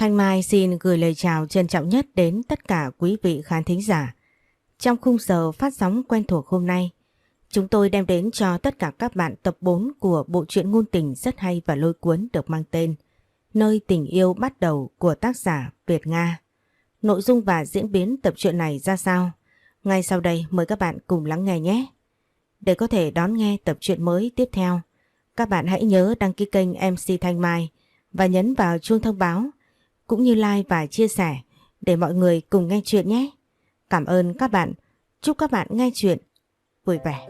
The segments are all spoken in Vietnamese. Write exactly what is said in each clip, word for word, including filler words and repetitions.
Thanh Mai xin gửi lời chào trân trọng nhất đến tất cả quý vị khán thính giả. Trong khung giờ phát sóng quen thuộc hôm nay, chúng tôi đem đến cho tất cả các bạn tập bốn của bộ truyện ngôn tình rất hay và lôi cuốn được mang tên Nơi tình yêu bắt đầu của tác giả Việt Nga. Nội dung và diễn biến tập truyện này ra sao? Ngay sau đây mời các bạn cùng lắng nghe nhé. Để có thể đón nghe tập truyện mới tiếp theo, các bạn hãy nhớ đăng ký kênh em xê Thanh Mai và nhấn vào chuông thông báo cũng như like và chia sẻ để mọi người cùng nghe chuyện nhé. Cảm ơn các bạn. Chúc các bạn nghe chuyện vui vẻ.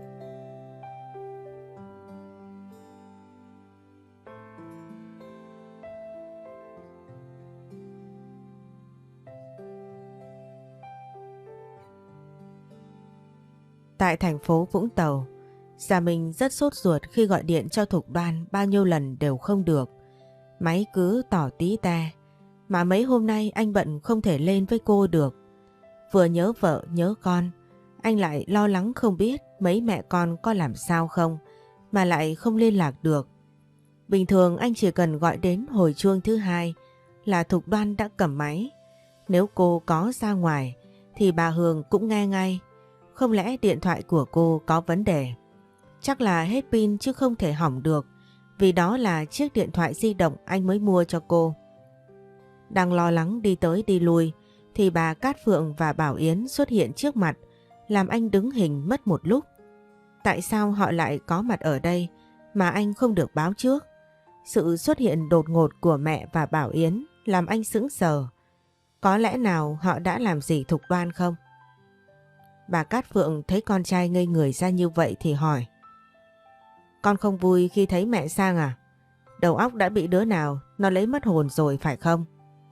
Tại thành phố Vũng Tàu, Gia Minh rất sốt ruột khi gọi điện cho Thục Đoan bao nhiêu lần đều không được. Máy cứ tỏ tí te, mà mấy hôm nay anh bận không thể lên với cô được. Vừa nhớ vợ nhớ con, anh lại lo lắng không biết mấy mẹ con có làm sao không, mà lại không liên lạc được. Bình thường anh chỉ cần gọi đến hồi chuông thứ hai là Thục Đoan đã cầm máy. Nếu cô có ra ngoài thì bà Hường cũng nghe ngay. Không lẽ điện thoại của cô có vấn đề? Chắc là hết pin chứ không thể hỏng được, vì đó là chiếc điện thoại di động anh mới mua cho cô. Đang lo lắng đi tới đi lui thì bà Cát Phượng và Bảo Yến xuất hiện trước mặt, làm anh đứng hình mất một lúc. Tại sao họ lại có mặt ở đây mà anh không được báo trước? Sự xuất hiện đột ngột của mẹ và Bảo Yến làm anh sững sờ. Có lẽ nào họ đã làm gì Thục Đoan không? Bà Cát Phượng thấy con trai ngây người ra như vậy thì hỏi: Con không vui khi thấy mẹ sang à? Đầu óc đã bị đứa nào nó lấy mất hồn rồi phải không?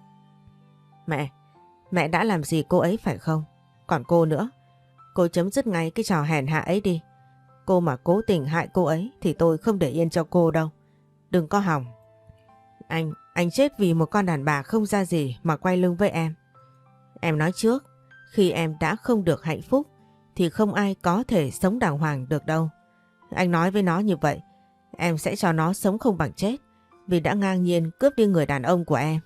Mẹ, mẹ đã làm gì cô ấy phải không? Còn cô nữa, cô chấm dứt ngay cái trò hèn hạ ấy đi. Cô mà cố tình hại cô ấy thì tôi không để yên cho cô đâu. Đừng có hòng. Anh, anh chết vì một con đàn bà không ra gì mà quay lưng với em. Em nói trước, khi em đã không được hạnh phúc thì không ai có thể sống đàng hoàng được đâu. Anh nói với nó như vậy, em sẽ cho nó sống không bằng chết vì đã ngang nhiên cướp đi người đàn ông của em.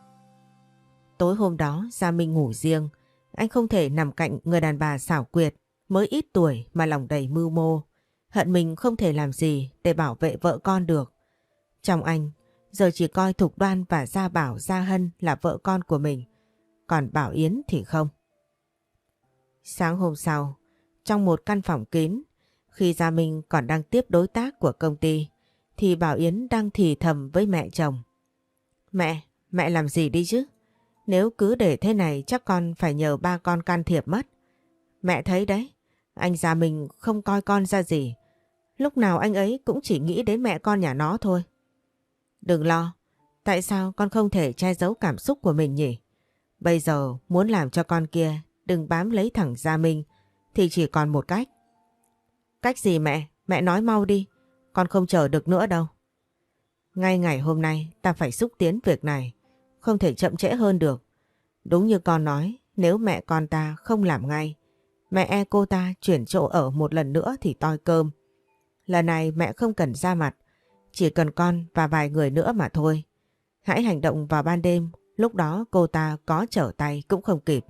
Tối hôm đó Gia Minh ngủ riêng, anh không thể nằm cạnh người đàn bà xảo quyệt, mới ít tuổi mà lòng đầy mưu mô, hận mình không thể làm gì để bảo vệ vợ con được. Trong anh, giờ chỉ coi Thục Đoan và Gia Bảo Gia Hân là vợ con của mình, còn Bảo Yến thì không. Sáng hôm sau, trong một căn phòng kín, khi Gia Minh còn đang tiếp đối tác của công ty, thì Bảo Yến đang thì thầm với mẹ chồng. Mẹ, mẹ làm gì đi chứ? Nếu cứ để thế này chắc con phải nhờ ba con can thiệp mất. Mẹ thấy đấy, anh Gia Minh không coi con ra gì. Lúc nào anh ấy cũng chỉ nghĩ đến mẹ con nhà nó thôi. Đừng lo, tại sao con không thể che giấu cảm xúc của mình nhỉ? Bây giờ muốn làm cho con kia đừng bám lấy thằng Gia Minh thì chỉ còn một cách. Cách gì mẹ? Mẹ nói mau đi, con không chờ được nữa đâu. Ngay ngày hôm nay ta phải xúc tiến việc này, không thể chậm trễ hơn được. Đúng như con nói, nếu mẹ con ta không làm ngay, mẹ e cô ta chuyển chỗ ở một lần nữa thì toi cơm. Lần này mẹ không cần ra mặt, chỉ cần con và vài người nữa mà thôi. Hãy hành động vào ban đêm, lúc đó cô ta có trở tay cũng không kịp.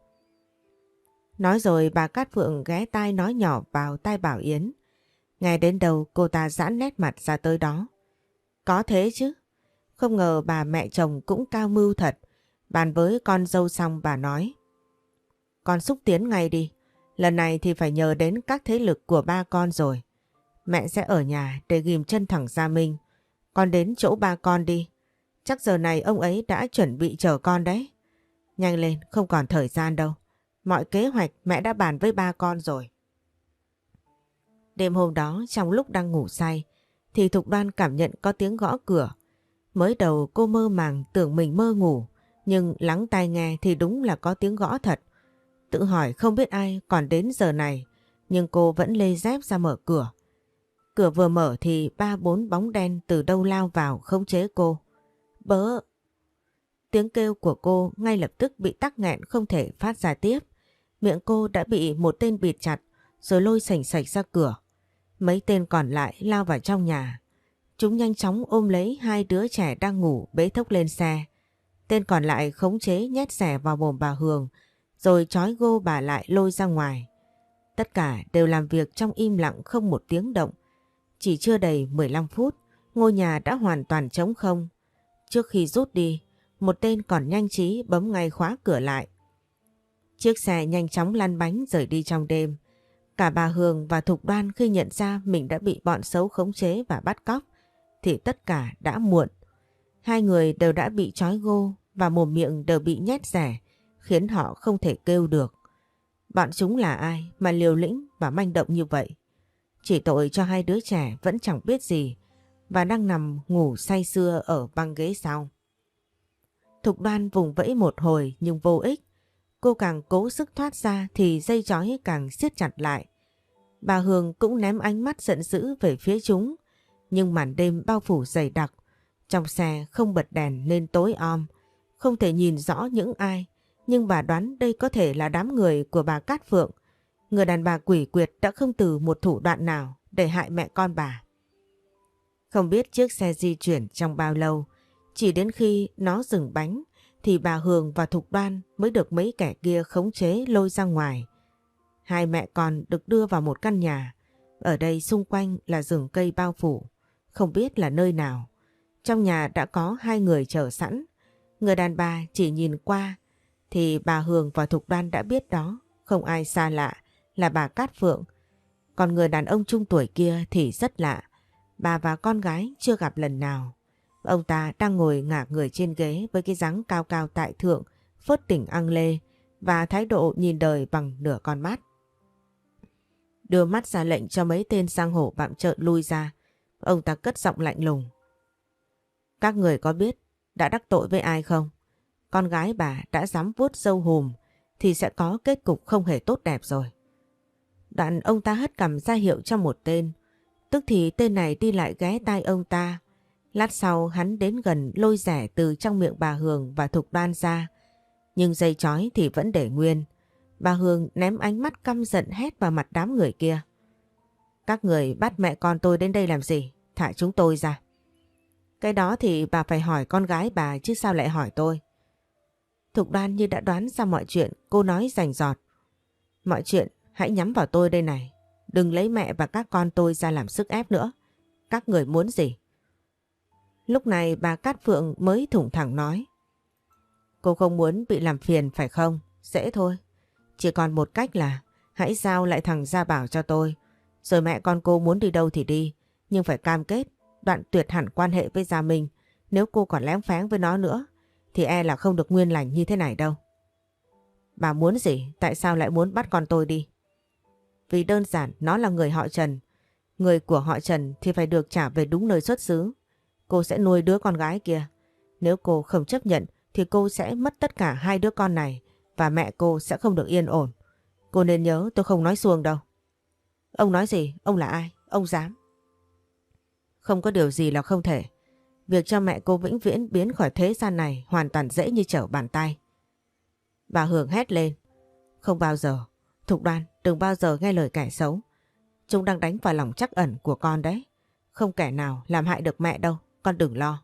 Nói rồi bà Cát Phượng ghé tai nói nhỏ vào tai Bảo Yến. Nghe đến đầu cô ta giãn nét mặt ra tới đó. Có thế chứ. Không ngờ bà mẹ chồng cũng cao mưu thật. Bàn với con dâu xong bà nói: Con xúc tiến ngay đi. Lần này thì phải nhờ đến các thế lực của ba con rồi. Mẹ sẽ ở nhà để ghim chân thẳng Gia Minh. Con đến chỗ ba con đi. Chắc giờ này ông ấy đã chuẩn bị chờ con đấy. Nhanh lên, không còn thời gian đâu. Mọi kế hoạch mẹ đã bàn với ba con rồi. Đêm hôm đó trong lúc đang ngủ say thì Thục Đoan cảm nhận có tiếng gõ cửa. Mới đầu cô mơ màng tưởng mình mơ ngủ, nhưng lắng tai nghe thì đúng là có tiếng gõ thật. Tự hỏi không biết ai còn đến giờ này, nhưng cô vẫn lê dép ra mở cửa. Cửa vừa mở thì ba bốn bóng đen từ đâu lao vào khống chế cô. Bớ! Tiếng kêu của cô ngay lập tức bị tắc nghẹn không thể phát ra tiếp. Miệng cô đã bị một tên bịt chặt rồi lôi sành sạch ra cửa. Mấy tên còn lại lao vào trong nhà. Chúng nhanh chóng ôm lấy hai đứa trẻ đang ngủ bế thốc lên xe. Tên còn lại khống chế nhét xẻ vào mồm bà Hường rồi trói gô bà lại lôi ra ngoài. Tất cả đều làm việc trong im lặng không một tiếng động. Chỉ chưa đầy mười lăm phút, ngôi nhà đã hoàn toàn trống không. Trước khi rút đi, một tên còn nhanh trí bấm ngay khóa cửa lại. Chiếc xe nhanh chóng lăn bánh rời đi trong đêm. Cả bà Hường và Thục Đoan khi nhận ra mình đã bị bọn xấu khống chế và bắt cóc thì tất cả đã muộn. Hai người đều đã bị trói gô và mồm miệng đều bị nhét rẻ, khiến họ không thể kêu được. Bọn chúng là ai mà liều lĩnh và manh động như vậy? Chỉ tội cho hai đứa trẻ vẫn chẳng biết gì và đang nằm ngủ say sưa ở băng ghế sau. Thục Đoan vùng vẫy một hồi nhưng vô ích. Cô càng cố sức thoát ra thì dây trói càng siết chặt lại. Bà Hường cũng ném ánh mắt giận dữ về phía chúng. Nhưng màn đêm bao phủ dày đặc. Trong xe không bật đèn nên tối om. Không thể nhìn rõ những ai. Nhưng bà đoán đây có thể là đám người của bà Cát Phượng. Người đàn bà quỷ quyệt đã không từ một thủ đoạn nào để hại mẹ con bà. Không biết chiếc xe di chuyển trong bao lâu. Chỉ đến khi nó dừng bánh thì bà Hường và Thục Đoan mới được mấy kẻ kia khống chế lôi ra ngoài. Hai mẹ con được đưa vào một căn nhà. Ở đây xung quanh là rừng cây bao phủ. Không biết là nơi nào. Trong nhà đã có hai người chờ sẵn. Người đàn bà chỉ nhìn qua thì bà Hường và Thục Đoan đã biết đó không ai xa lạ là bà Cát Phượng. Còn người đàn ông trung tuổi kia thì rất lạ. Bà và con gái chưa gặp lần nào. Ông ta đang ngồi ngả người trên ghế với cái dáng cao cao tại thượng, phớt tỉnh ăn lê và thái độ nhìn đời bằng nửa con mắt. Đưa mắt ra lệnh cho mấy tên giang hồ bặm trợn lui ra. Ông ta cất giọng lạnh lùng. Các người có biết đã đắc tội với ai không? Con gái bà đã dám vuốt râu hùm thì sẽ có kết cục không hề tốt đẹp rồi. Đoạn ông ta hất cằm ra hiệu cho một tên. Tức thì tên này đi lại ghé tai ông ta. Lát sau hắn đến gần lôi rẻ từ trong miệng bà Hường và Thục Đoan ra. Nhưng dây chói thì vẫn để nguyên. Bà Hường ném ánh mắt căm giận hét vào mặt đám người kia. Các người bắt mẹ con tôi đến đây làm gì? Thả chúng tôi ra. Cái đó thì bà phải hỏi con gái bà chứ sao lại hỏi tôi. Thục Đoan như đã đoán ra mọi chuyện, cô nói rành rọt. Mọi chuyện hãy nhắm vào tôi đây này. Đừng lấy mẹ và các con tôi ra làm sức ép nữa. Các người muốn gì? Lúc này bà Cát Phượng mới thủng thẳng nói. Cô không muốn bị làm phiền phải không? Dễ thôi. Chỉ còn một cách là hãy giao lại thằng Gia Bảo cho tôi. Rồi mẹ con cô muốn đi đâu thì đi. Nhưng phải cam kết đoạn tuyệt hẳn quan hệ với Gia Minh. Nếu cô còn lén phén với nó nữa thì e là không được nguyên lành như thế này đâu. Bà muốn gì? Tại sao lại muốn bắt con tôi đi? Vì đơn giản nó là người họ Trần. Người của họ Trần thì phải được trả về đúng nơi xuất xứ. Cô sẽ nuôi đứa con gái kia. Nếu cô không chấp nhận thì cô sẽ mất tất cả hai đứa con này và mẹ cô sẽ không được yên ổn. Cô nên nhớ tôi không nói suông đâu. Ông nói gì? Ông là ai? Ông dám? Không có điều gì là không thể. Việc cho mẹ cô vĩnh viễn biến khỏi thế gian này hoàn toàn dễ như trở bàn tay. Bà Hường hét lên. Không bao giờ. Thục Đoan, đừng bao giờ nghe lời kẻ xấu. Chúng đang đánh vào lòng trắc ẩn của con đấy. Không kẻ nào làm hại được mẹ đâu. Con đừng lo.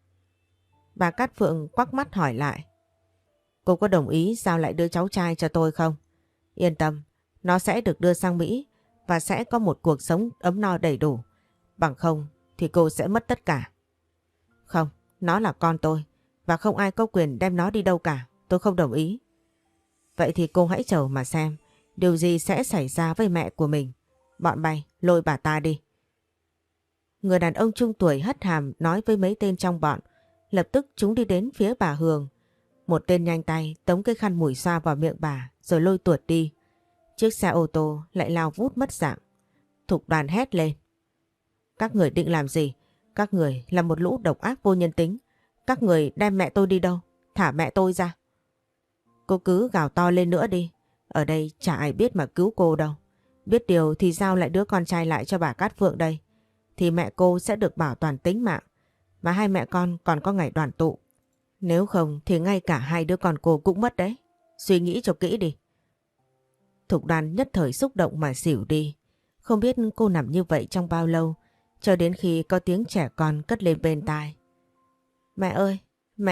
Bà Cát Phượng quắc mắt hỏi lại. Cô có đồng ý giao lại đứa cháu trai cho tôi không? Yên tâm, nó sẽ được đưa sang Mỹ và sẽ có một cuộc sống ấm no đầy đủ. Bằng không thì cô sẽ mất tất cả. Không, nó là con tôi và không ai có quyền đem nó đi đâu cả. Tôi không đồng ý. Vậy thì cô hãy chờ mà xem điều gì sẽ xảy ra với mẹ của mình. Bọn bay lôi bà ta đi. Người đàn ông trung tuổi hất hàm nói với mấy tên trong bọn. Lập tức chúng đi đến phía bà Hường. Một tên nhanh tay tống cái khăn mùi xoa vào miệng bà rồi lôi tuột đi. Chiếc xe ô tô lại lao vút mất dạng. Thục Đoan hét lên. Các người định làm gì? Các người là một lũ độc ác vô nhân tính. Các người đem mẹ tôi đi đâu? Thả mẹ tôi ra. Cô cứ gào to lên nữa đi. Ở đây chả ai biết mà cứu cô đâu. Biết điều thì giao lại đứa con trai lại cho bà Cát Phượng đây. Thì mẹ cô sẽ được bảo toàn tính mạng. Và hai mẹ con còn có ngày đoàn tụ. Nếu không thì ngay cả hai đứa con cô cũng mất đấy. Suy nghĩ cho kỹ đi. Thục Đoan nhất thời xúc động mà xỉu đi. Không biết cô nằm như vậy trong bao lâu. Cho đến khi có tiếng trẻ con cất lên bên tai. Mẹ ơi, mẹ,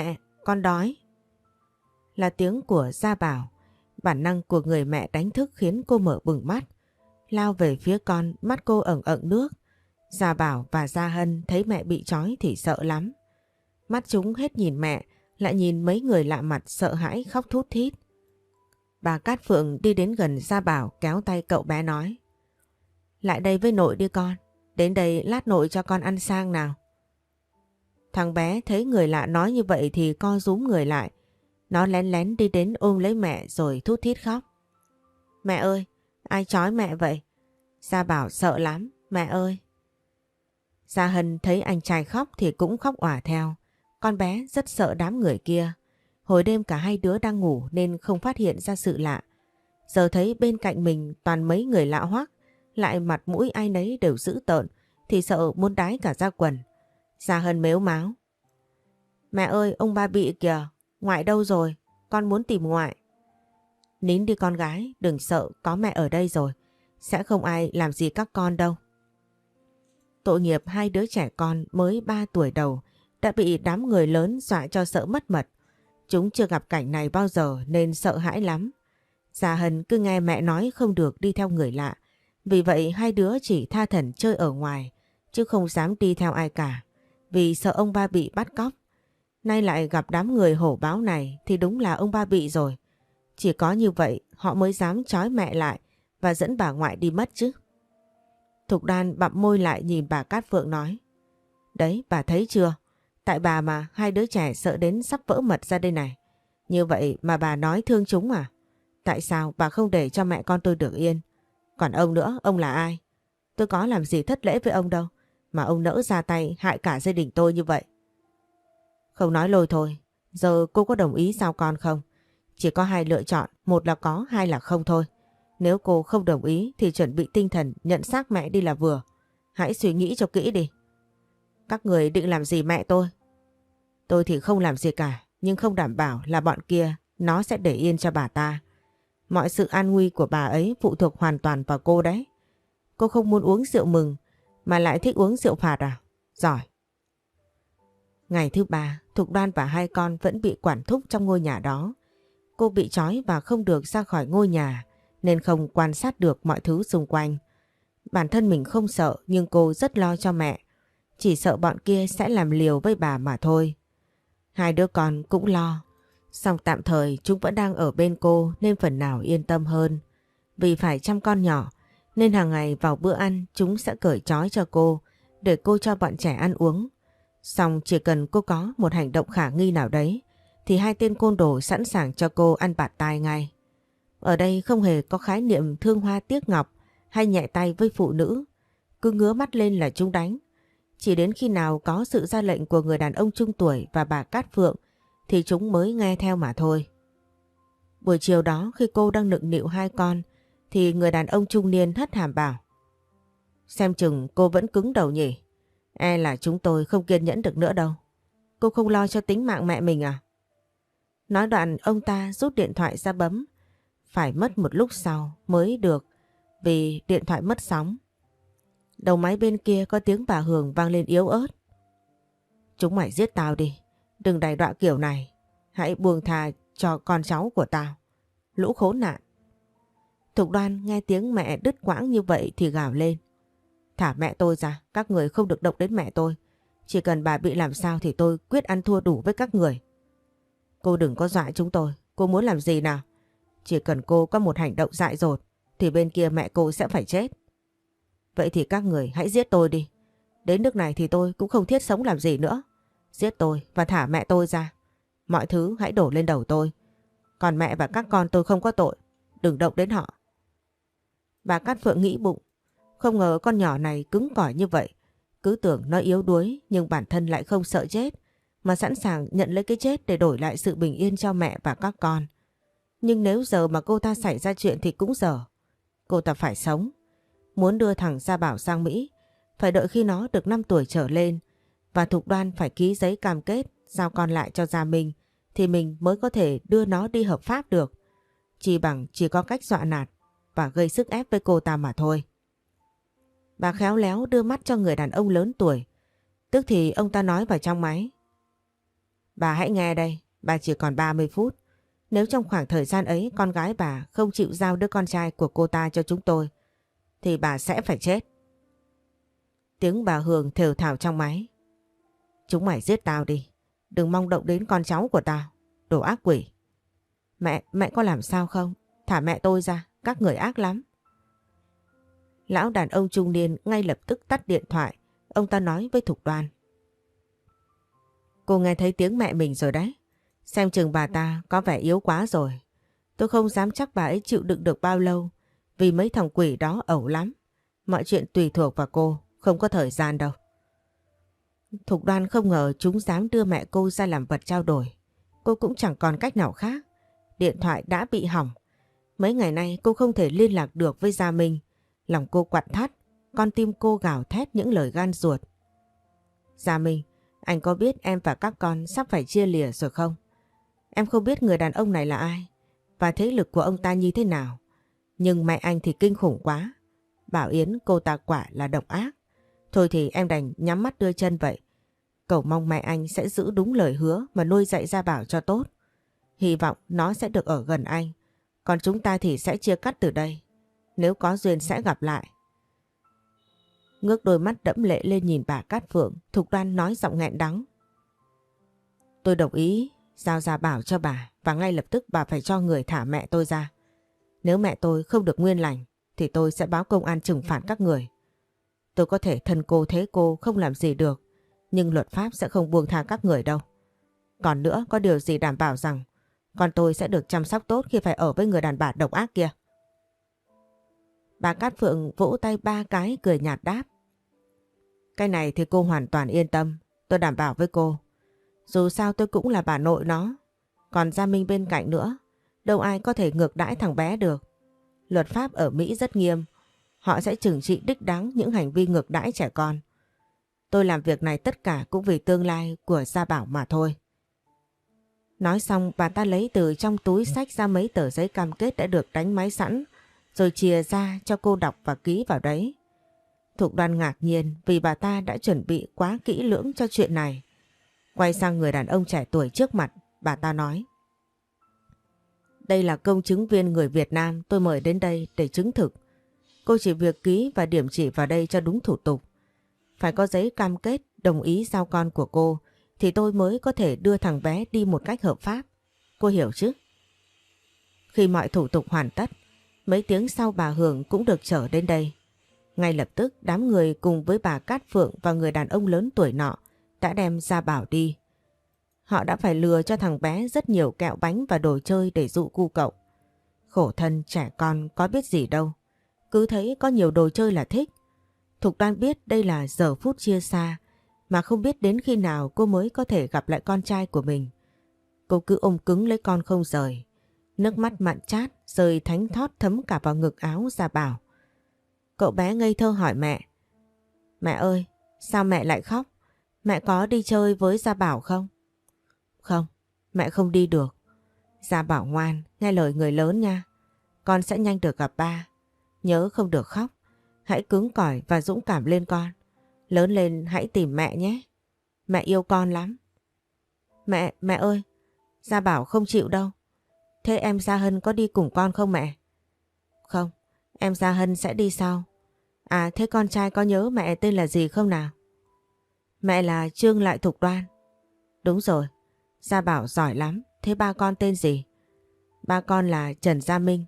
con đói. Là tiếng của Gia Bảo. Bản năng của người mẹ đánh thức khiến cô mở bừng mắt. Lao về phía con, mắt cô ẩn ẩn nước. Gia Bảo và Gia Hân thấy mẹ bị trói thì sợ lắm. Mắt chúng hết nhìn mẹ, lại nhìn mấy người lạ mặt sợ hãi khóc thút thít. Bà Cát Phượng đi đến gần Gia Bảo kéo tay cậu bé nói. Lại đây với nội đi con, đến đây lát nội cho con ăn sang nào. Thằng bé thấy người lạ nói như vậy thì co rúm người lại. Nó lén lén đi đến ôm lấy mẹ rồi thút thít khóc. Mẹ ơi, ai trói mẹ vậy? Gia Bảo sợ lắm, mẹ ơi. Gia Hân thấy anh trai khóc thì cũng khóc òa theo. Con bé rất sợ đám người kia. Hồi đêm cả hai đứa đang ngủ nên không phát hiện ra sự lạ. Giờ thấy bên cạnh mình toàn mấy người lạ hoắc, lại mặt mũi ai nấy đều dữ tợn, thì sợ muốn đái cả ra quần. Gia Hân mếu máo. Mẹ ơi, ông ba bị kìa, ngoại đâu rồi? Con muốn tìm ngoại. Nín đi con gái, đừng sợ, có mẹ ở đây rồi. Sẽ không ai làm gì các con đâu. Tội nghiệp hai đứa trẻ con mới ba tuổi đầu đã bị đám người lớn dọa cho sợ mất mật. Chúng chưa gặp cảnh này bao giờ nên sợ hãi lắm. Gia Hân cứ nghe mẹ nói không được đi theo người lạ. Vì vậy hai đứa chỉ tha thẩn chơi ở ngoài chứ không dám đi theo ai cả. Vì sợ ông ba bị bắt cóc. Nay lại gặp đám người hổ báo này thì đúng là ông ba bị rồi. Chỉ có như vậy họ mới dám trói mẹ lại và dẫn bà ngoại đi mất chứ. Thục Đoan bặm môi lại nhìn bà Cát Phượng nói. Đấy, bà thấy chưa? Tại bà mà hai đứa trẻ sợ đến sắp vỡ mật ra đây này. Như vậy mà bà nói thương chúng à? Tại sao bà không để cho mẹ con tôi được yên? Còn ông nữa, ông là ai? Tôi có làm gì thất lễ với ông đâu, mà ông nỡ ra tay hại cả gia đình tôi như vậy. Không nói lôi thôi, giờ cô có đồng ý sao con không? Chỉ có hai lựa chọn, một là có, hai là không thôi. Nếu cô không đồng ý thì chuẩn bị tinh thần nhận xác mẹ đi là vừa. Hãy suy nghĩ cho kỹ đi. Các người định làm gì mẹ tôi? Tôi thì không làm gì cả, nhưng không đảm bảo là bọn kia nó sẽ để yên cho bà ta. Mọi sự an nguy của bà ấy phụ thuộc hoàn toàn vào cô đấy. Cô không muốn uống rượu mừng mà lại thích uống rượu phạt à? Giỏi. Ngày thứ ba, Thục Đoan và hai con vẫn bị quản thúc trong ngôi nhà đó. Cô bị trói và không được ra khỏi ngôi nhà nên không quan sát được mọi thứ xung quanh. Bản thân mình không sợ nhưng cô rất lo cho mẹ. Chỉ sợ bọn kia sẽ làm liều với bà mà thôi. Hai đứa con cũng lo. Song tạm thời chúng vẫn đang ở bên cô nên phần nào yên tâm hơn. Vì phải chăm con nhỏ nên hàng ngày vào bữa ăn chúng sẽ cởi trói cho cô để cô cho bọn trẻ ăn uống. Song chỉ cần cô có một hành động khả nghi nào đấy thì hai tên côn đồ sẵn sàng cho cô ăn bạt tai ngay. Ở đây không hề có khái niệm thương hoa tiếc ngọc hay nhẹ tay với phụ nữ. Cứ ngứa mắt lên là chúng đánh. Chỉ đến khi nào có sự ra lệnh của người đàn ông trung tuổi và bà Cát Phượng thì chúng mới nghe theo mà thôi. Buổi chiều đó khi cô đang nựng nịu hai con thì người đàn ông trung niên hất hàm bảo. Xem chừng cô vẫn cứng đầu nhỉ. E là chúng tôi không kiên nhẫn được nữa đâu. Cô không lo cho tính mạng mẹ mình à? Nói đoạn ông ta rút điện thoại ra bấm. Phải mất một lúc sau mới được vì điện thoại mất sóng. Đầu máy bên kia có tiếng bà Hường vang lên yếu ớt. Chúng mày giết tao đi. Đừng đày đọa kiểu này. Hãy buông thà cho con cháu của tao. Lũ khốn nạn. Thục Đoan nghe tiếng mẹ đứt quãng như vậy thì gào lên. Thả mẹ tôi ra. Các người không được động đến mẹ tôi. Chỉ cần bà bị làm sao thì tôi quyết ăn thua đủ với các người. Cô đừng có dọa chúng tôi. Cô muốn làm gì nào? Chỉ cần cô có một hành động dại dột thì bên kia mẹ cô sẽ phải chết. Vậy thì các người hãy giết tôi đi. Đến nước này thì tôi cũng không thiết sống làm gì nữa. Giết tôi và thả mẹ tôi ra. Mọi thứ hãy đổ lên đầu tôi. Còn mẹ và các con tôi không có tội. Đừng động đến họ. Bà Cát Phượng nghĩ bụng. Không ngờ con nhỏ này cứng cỏi như vậy. Cứ tưởng nó yếu đuối nhưng bản thân lại không sợ chết. Mà sẵn sàng nhận lấy cái chết để đổi lại sự bình yên cho mẹ và các con. Nhưng nếu giờ mà cô ta xảy ra chuyện thì cũng dở. Cô ta phải sống. Muốn đưa thằng Gia Bảo sang Mỹ, phải đợi khi nó được năm tuổi trở lên và Thục Đoan phải ký giấy cam kết giao con lại cho Gia Minh thì mình mới có thể đưa nó đi hợp pháp được. Chỉ bằng chỉ có cách dọa nạt và gây sức ép với cô ta mà thôi. Bà khéo léo đưa mắt cho người đàn ông lớn tuổi. Tức thì ông ta nói vào trong máy. Bà hãy nghe đây, bà chỉ còn ba mươi phút. Nếu trong khoảng thời gian ấy con gái bà không chịu giao đứa con trai của cô ta cho chúng tôi, thì bà sẽ phải chết. Tiếng bà Hường thều thào trong máy. Chúng mày giết tao đi, đừng mong động đến con cháu của tao, đồ ác quỷ. Mẹ, mẹ có làm sao không? Thả mẹ tôi ra, các người ác lắm. Lão đàn ông trung niên ngay lập tức tắt điện thoại. Ông ta nói với Thục Đoan. Cô nghe thấy tiếng mẹ mình rồi đấy. Xem chừng bà ta có vẻ yếu quá rồi. Tôi không dám chắc bà ấy chịu đựng được bao lâu, vì mấy thằng quỷ đó ẩu lắm. Mọi chuyện tùy thuộc vào cô, không có thời gian đâu. Thục Đoan không ngờ chúng dám đưa mẹ cô ra làm vật trao đổi. Cô cũng chẳng còn cách nào khác. Điện thoại đã bị hỏng. Mấy ngày nay cô không thể liên lạc được với Gia Minh. Lòng cô quặn thắt, con tim cô gào thét những lời gan ruột. Gia Minh, anh có biết em và các con sắp phải chia lìa rồi không? Em không biết người đàn ông này là ai và thế lực của ông ta như thế nào. Nhưng mẹ anh thì kinh khủng quá. Bảo Yến cô ta quả là độc ác. Thôi thì em đành nhắm mắt đưa chân vậy. Cầu mong mẹ anh sẽ giữ đúng lời hứa mà nuôi dạy Gia Bảo cho tốt. Hy vọng nó sẽ được ở gần anh. Còn chúng ta thì sẽ chia cắt từ đây. Nếu có duyên sẽ gặp lại. Ngước đôi mắt đẫm lệ lên nhìn bà Cát Phượng, Thục Đoan nói giọng nghẹn đắng. Tôi đồng ý giao Gia Bảo cho bà và ngay lập tức bà phải cho người thả mẹ tôi ra. Nếu mẹ tôi không được nguyên lành thì tôi sẽ báo công an trừng phạt các người. Tôi có thể thân cô thế cô không làm gì được, nhưng luật pháp sẽ không buông tha các người đâu. Còn nữa, có điều gì đảm bảo rằng con tôi sẽ được chăm sóc tốt khi phải ở với người đàn bà độc ác kia? Bà Cát Phượng vỗ tay ba cái cười nhạt đáp. Cái này thì cô hoàn toàn yên tâm, tôi đảm bảo với cô. Dù sao tôi cũng là bà nội nó, còn Gia Minh bên cạnh nữa, đâu ai có thể ngược đãi thằng bé được. Luật pháp ở Mỹ rất nghiêm, họ sẽ trừng trị đích đáng những hành vi ngược đãi trẻ con. Tôi làm việc này tất cả cũng vì tương lai của Gia Bảo mà thôi. Nói xong bà ta lấy từ trong túi xách ra mấy tờ giấy cam kết đã được đánh máy sẵn, rồi chìa ra cho cô đọc và ký vào đấy. Thục Đoan ngạc nhiên vì bà ta đã chuẩn bị quá kỹ lưỡng cho chuyện này. Quay sang người đàn ông trẻ tuổi trước mặt, bà ta nói. Đây là công chứng viên người Việt Nam tôi mời đến đây để chứng thực. Cô chỉ việc ký và điểm chỉ vào đây cho đúng thủ tục. Phải có giấy cam kết đồng ý giao con của cô thì tôi mới có thể đưa thằng bé đi một cách hợp pháp. Cô hiểu chứ? Khi mọi thủ tục hoàn tất, mấy tiếng sau bà Hường cũng được chở đến đây. Ngay lập tức đám người cùng với bà Cát Phượng và người đàn ông lớn tuổi nọ đã đem Gia Bảo đi. Họ đã phải lừa cho thằng bé rất nhiều kẹo bánh và đồ chơi để dụ cu cậu. Khổ thân trẻ con có biết gì đâu. Cứ thấy có nhiều đồ chơi là thích. Thục Đoan biết đây là giờ phút chia xa, mà không biết đến khi nào cô mới có thể gặp lại con trai của mình. Cô cứ ôm cứng lấy con không rời. Nước mắt mặn chát rơi thánh thót thấm cả vào ngực áo Gia Bảo. Cậu bé ngây thơ hỏi mẹ. Mẹ ơi, sao mẹ lại khóc? Mẹ có đi chơi với Gia Bảo không? Không, mẹ không đi được. Gia Bảo ngoan, nghe lời người lớn nha. Con sẽ nhanh được gặp ba. Nhớ không được khóc. Hãy cứng cỏi và dũng cảm lên con. Lớn lên hãy tìm mẹ nhé. Mẹ yêu con lắm. Mẹ, mẹ ơi, Gia Bảo không chịu đâu. Thế em Gia Hân có đi cùng con không mẹ? Không, em Gia Hân sẽ đi sau. À thế con trai có nhớ mẹ tên là gì không nào? Mẹ là Trương Lại Thục Đoan. Đúng rồi, Gia Bảo giỏi lắm. Thế ba con tên gì? Ba con là Trần Gia Minh.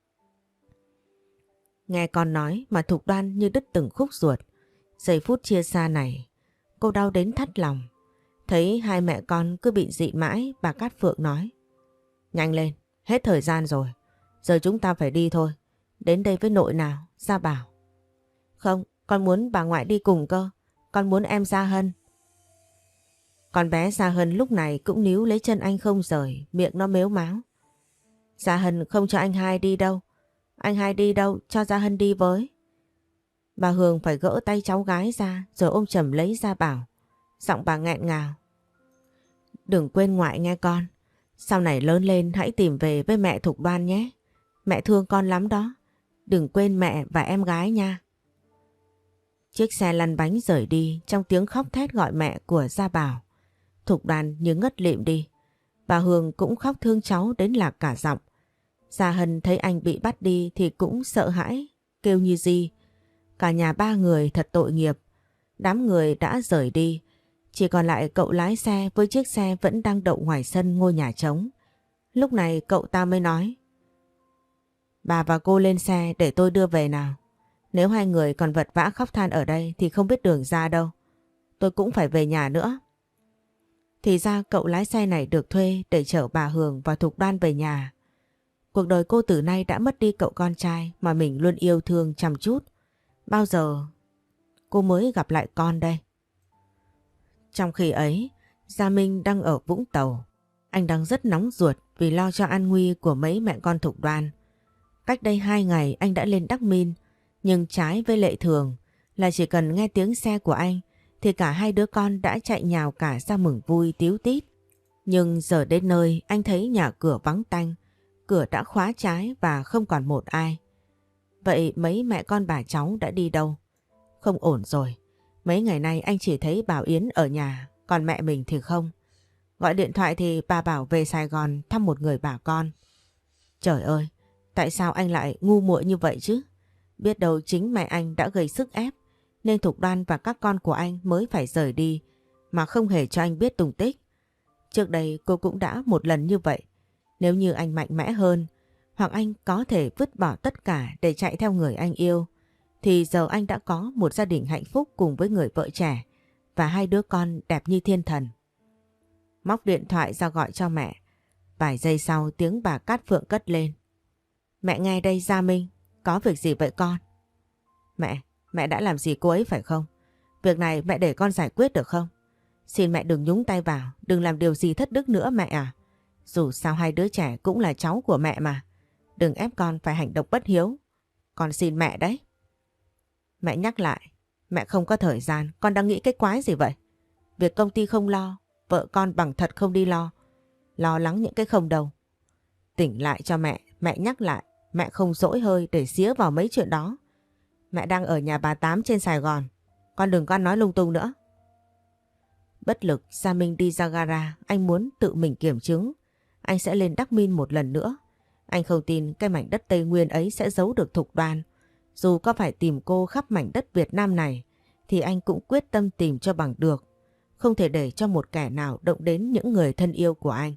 Nghe con nói mà Thục Đoan như đứt từng khúc ruột. Giây phút chia xa này, cô đau đến thắt lòng. Thấy hai mẹ con cứ bị dị mãi, bà Cát Phượng nói. Nhanh lên, hết thời gian rồi. Giờ chúng ta phải đi thôi. Đến đây với nội nào, Gia Bảo. Không, con muốn bà ngoại đi cùng cơ. Con muốn em Gia Hân. Con bé Gia Hân lúc này cũng níu lấy chân anh không rời, miệng nó mếu máo. Gia Hân không cho anh hai đi đâu. Anh hai đi đâu, cho Gia Hân đi với. Bà Hường phải gỡ tay cháu gái ra rồi ôm chầm lấy Gia Bảo. Giọng bà nghẹn ngào. Đừng quên ngoại nghe con. Sau này lớn lên hãy tìm về với mẹ Thục Đoan nhé. Mẹ thương con lắm đó. Đừng quên mẹ và em gái nha. Chiếc xe lăn bánh rời đi trong tiếng khóc thét gọi mẹ của Gia Bảo. Thục Đoan như ngất lịm đi. Bà Hương cũng khóc thương cháu đến lạc cả giọng. Gia Hân thấy anh bị bắt đi thì cũng sợ hãi, kêu như gì. Cả nhà ba người thật tội nghiệp. Đám người đã rời đi. Chỉ còn lại cậu lái xe với chiếc xe vẫn đang đậu ngoài sân ngôi nhà trống. Lúc này cậu ta mới nói: bà và cô lên xe để tôi đưa về nào. Nếu hai người còn vật vã khóc than ở đây thì không biết đường ra đâu. Tôi cũng phải về nhà nữa. Thì ra cậu lái xe này được thuê để chở bà Hường và Thục Đoan về nhà. Cuộc đời cô từ nay đã mất đi cậu con trai mà mình luôn yêu thương chăm chút. Bao giờ cô mới gặp lại con đây? Trong khi ấy, Gia Minh đang ở Vũng Tàu. Anh đang rất nóng ruột vì lo cho an nguy của mấy mẹ con Thục Đoan. Cách đây hai ngày anh đã lên Đắc Min, nhưng trái với lệ thường là chỉ cần nghe tiếng xe của anh thì cả hai đứa con đã chạy nhào cả ra mừng vui tíu tít. Nhưng giờ đến nơi anh thấy nhà cửa vắng tanh, cửa đã khóa trái và không còn một ai. Vậy mấy mẹ con bà cháu đã đi đâu? Không ổn rồi. Mấy ngày nay anh chỉ thấy Bảo Yến ở nhà, còn mẹ mình thì không. Gọi điện thoại thì bà bảo về Sài Gòn thăm một người bà con. Trời ơi, tại sao anh lại ngu muội như vậy chứ? Biết đâu chính mẹ anh đã gây sức ép nên Thục Đoan và các con của anh mới phải rời đi mà không hề cho anh biết tung tích. Trước đây cô cũng đã một lần như vậy. Nếu như anh mạnh mẽ hơn hoặc anh có thể vứt bỏ tất cả để chạy theo người anh yêu thì giờ anh đã có một gia đình hạnh phúc cùng với người vợ trẻ và hai đứa con đẹp như thiên thần. Móc điện thoại ra gọi cho mẹ. Vài giây sau tiếng bà Cát Phượng cất lên. Mẹ nghe đây Gia Minh, có việc gì vậy con? Mẹ, mẹ đã làm gì cô ấy phải không? Việc này mẹ để con giải quyết được không? Xin mẹ đừng nhúng tay vào, đừng làm điều gì thất đức nữa mẹ à. Dù sao hai đứa trẻ cũng là cháu của mẹ mà. Đừng ép con phải hành động bất hiếu. Con xin mẹ đấy. Mẹ nhắc lại, mẹ không có thời gian, con đang nghĩ cái quái gì vậy? Việc công ty không lo, vợ con bằng thật không đi lo. Lo lắng những cái không đâu. Tỉnh lại cho mẹ, mẹ nhắc lại, mẹ không dỗi hơi để xía vào mấy chuyện đó. Mẹ đang ở nhà bà Tám trên Sài Gòn, con đừng có nói lung tung nữa. Bất lực, Gia Minh đi ra gara, anh muốn tự mình kiểm chứng. Anh sẽ lên Đắc Min một lần nữa. Anh không tin cái mảnh đất Tây Nguyên ấy sẽ giấu được Thục Đoan. Dù có phải tìm cô khắp mảnh đất Việt Nam này, thì anh cũng quyết tâm tìm cho bằng được. Không thể để cho một kẻ nào động đến những người thân yêu của anh.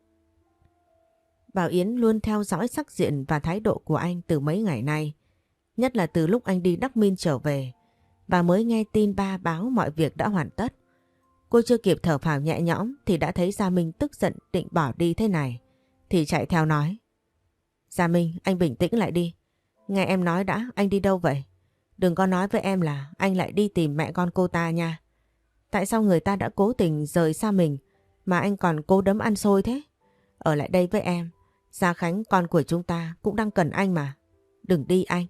Bảo Yến luôn theo dõi sắc diện và thái độ của anh từ mấy ngày nay. Nhất là từ lúc anh đi Đắc Min trở về và mới nghe tin ba báo mọi việc đã hoàn tất. Cô chưa kịp thở phào nhẹ nhõm thì đã thấy Gia Minh tức giận định bỏ đi thế này. Thì chạy theo nói. Gia Minh, anh bình tĩnh lại đi. Nghe em nói đã, anh đi đâu vậy? Đừng có nói với em là anh lại đi tìm mẹ con cô ta nha. Tại sao người ta đã cố tình rời xa mình mà anh còn cố đấm ăn xôi thế? Ở lại đây với em. Gia Khánh con của chúng ta cũng đang cần anh mà. Đừng đi anh.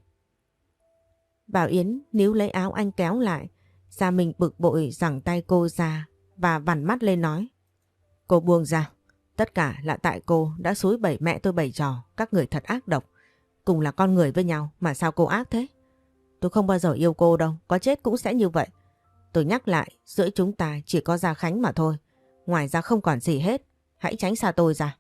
Bảo Yến níu lấy áo anh kéo lại. Gia Minh bực bội giằng tay cô ra và vằn mắt lên nói. Cô buông ra. Tất cả là tại cô đã xúi bẩy mẹ tôi bày trò. Các người thật ác độc. Cùng là con người với nhau mà sao cô ác thế? Tôi không bao giờ yêu cô đâu. Có chết cũng sẽ như vậy. Tôi nhắc lại, giữa chúng ta chỉ có Gia Khánh mà thôi. Ngoài ra không còn gì hết. Hãy tránh xa tôi ra.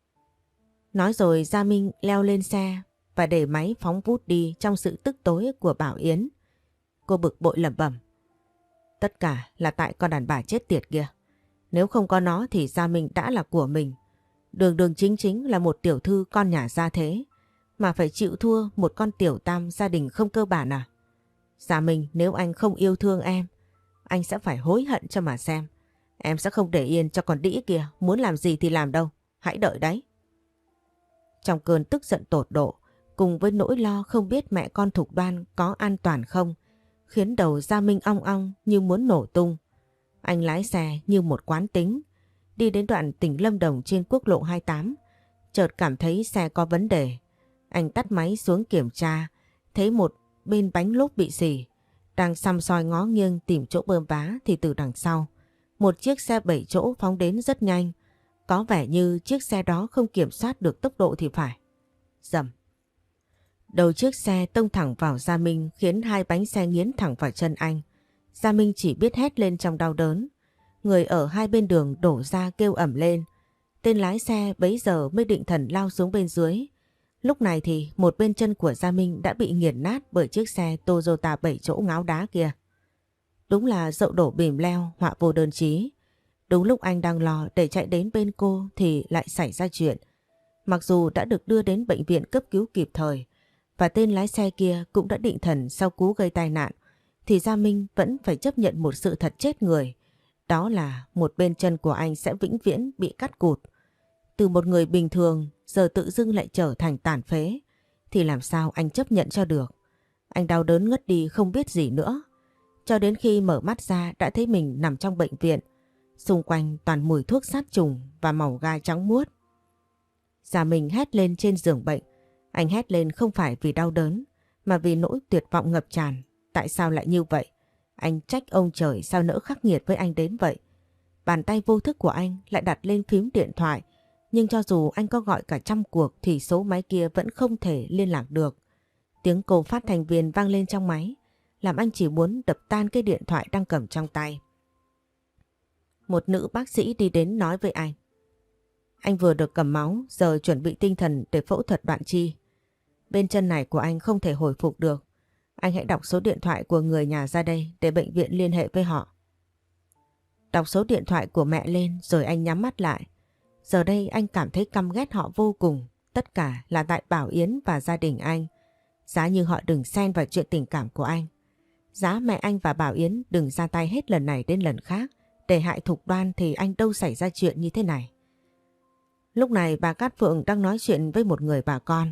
Nói rồi Gia Minh leo lên xe và để máy phóng vút đi trong sự tức tối của Bảo Yến. Cô bực bội lẩm bẩm. Tất cả là tại con đàn bà chết tiệt kia. Nếu không có nó thì Gia Minh đã là của mình. Đường đường chính chính là một tiểu thư con nhà gia thế. Mà phải chịu thua một con tiểu tam gia đình không cơ bản à? Gia Minh, nếu anh không yêu thương em, anh sẽ phải hối hận cho mà xem. Em sẽ không để yên cho con đĩ kia, muốn làm gì thì làm đâu. Hãy đợi đấy. Trong cơn tức giận tột độ, cùng với nỗi lo không biết mẹ con Thục Đoan có an toàn không, khiến đầu Gia Minh ong ong như muốn nổ tung. Anh lái xe như một quán tính, đi đến đoạn tỉnh Lâm Đồng trên quốc lộ hai mươi tám, chợt cảm thấy xe có vấn đề. Anh tắt máy xuống kiểm tra, thấy một bên bánh lốp bị xì. Đang săm soi ngó nghiêng tìm chỗ bơm vá thì từ đằng sau, một chiếc xe bảy chỗ phóng đến rất nhanh. Có vẻ như chiếc xe đó không kiểm soát được tốc độ thì phải. Rầm. Đầu chiếc xe tông thẳng vào Gia Minh khiến hai bánh xe nghiến thẳng vào chân anh. Gia Minh chỉ biết hét lên trong đau đớn. Người ở hai bên đường đổ ra kêu ầm lên. tên lái xe bấy giờ mới định thần lao xuống bên dưới. Lúc này thì một bên chân của Gia Minh đã bị nghiền nát bởi chiếc xe Toyota bảy chỗ ngáo đá kia. Đúng là dậu đổ bìm leo, họa vô đơn chí. Đúng lúc anh đang lo để chạy đến bên cô thì lại xảy ra chuyện. Mặc dù đã được đưa đến bệnh viện cấp cứu kịp thời và tên lái xe kia cũng đã định thần sau cú gây tai nạn, thì Gia Minh vẫn phải chấp nhận một sự thật chết người. Đó là một bên chân của anh sẽ vĩnh viễn bị cắt cụt. Từ một người bình thường giờ tự dưng lại trở thành tàn phế, thì làm sao anh chấp nhận cho được. Anh đau đớn ngất đi không biết gì nữa. Cho đến khi mở mắt ra đã thấy mình nằm trong bệnh viện. Xung quanh toàn mùi thuốc sát trùng và màu gai trắng muốt. Gia Minh hét lên trên giường bệnh. Anh hét lên không phải vì đau đớn, mà vì nỗi tuyệt vọng ngập tràn. Tại sao lại như vậy? Anh trách ông trời sao nỡ khắc nghiệt với anh đến vậy. Bàn tay vô thức của anh lại đặt lên phím điện thoại. Nhưng cho dù anh có gọi cả trăm cuộc thì số máy kia vẫn không thể liên lạc được. Tiếng cô phát thanh viên vang lên trong máy, làm anh chỉ muốn đập tan cái điện thoại đang cầm trong tay. Một nữ bác sĩ đi đến nói với anh. Anh vừa được cầm máu, giờ chuẩn bị tinh thần để phẫu thuật đoạn chi. Bên chân này của anh không thể hồi phục được. Anh hãy đọc số điện thoại của người nhà ra đây để bệnh viện liên hệ với họ. Đọc số điện thoại của mẹ lên rồi anh nhắm mắt lại. Giờ đây anh cảm thấy căm ghét họ vô cùng. Tất cả là tại Bảo Yến và gia đình anh. Giá như họ đừng xen vào chuyện tình cảm của anh. Giá mẹ anh và Bảo Yến đừng ra tay hết lần này đến lần khác để hại Thục Đoan thì anh đâu xảy ra chuyện như thế này. Lúc này bà Cát Phượng đang nói chuyện với một người bà con.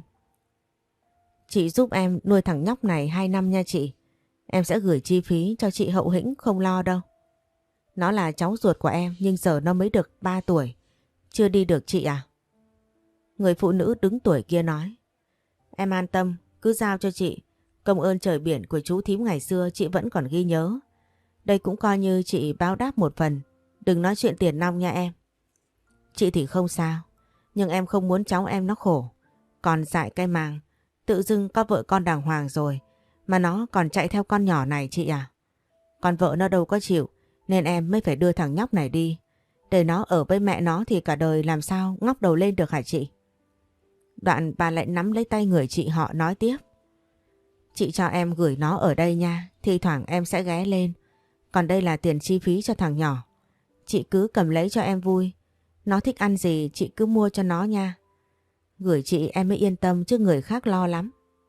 Chị giúp em nuôi thằng nhóc này hai năm nha chị. Em sẽ gửi chi phí cho chị hậu hĩnh không lo đâu. Nó là cháu ruột của em nhưng giờ nó mới được ba tuổi. Chưa đi được chị à? Người phụ nữ đứng tuổi kia nói. Em an tâm, cứ giao cho chị. Công ơn trời biển của chú thím ngày xưa chị vẫn còn ghi nhớ. Đây cũng coi như chị báo đáp một phần. Đừng nói chuyện tiền nong nha em. Chị thì không sao. Nhưng em không muốn cháu em nó khổ. Còn dại cái màng. Tự dưng có vợ con đàng hoàng rồi. Mà nó còn chạy theo con nhỏ này chị à? Con vợ nó đâu có chịu. Nên em mới phải đưa thằng nhóc này đi. Để nó ở với mẹ nó thì cả đời làm sao ngóc đầu lên được hả chị? Đoạn bà lại nắm lấy tay người chị họ nói tiếp. Chị cho em gửi nó ở đây nha. Thi thoảng em sẽ ghé lên. Còn đây là tiền chi phí cho thằng nhỏ. Chị cứ cầm lấy cho em vui. Nó thích ăn gì chị cứ mua cho nó nha. Gửi chị em mới yên tâm chứ người khác lo lắm.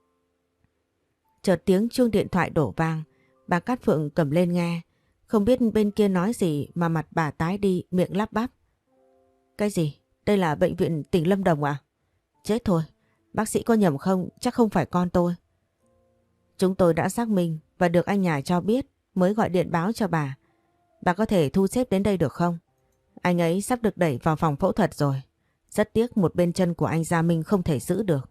Chợt tiếng chuông điện thoại đổ vang. Bà Cát Phượng cầm lên nghe. Không biết bên kia nói gì mà mặt bà tái đi, miệng lắp bắp. Cái gì? Đây là bệnh viện tỉnh Lâm Đồng à? Chết thôi, bác sĩ có nhầm không? Chắc không phải con tôi. Chúng tôi đã xác minh và được anh nhà cho biết mới gọi điện báo cho bà. Bà có thể thu xếp đến đây được không? Anh ấy sắp được đẩy vào phòng phẫu thuật rồi. Rất tiếc một bên chân của anh Gia Minh không thể giữ được.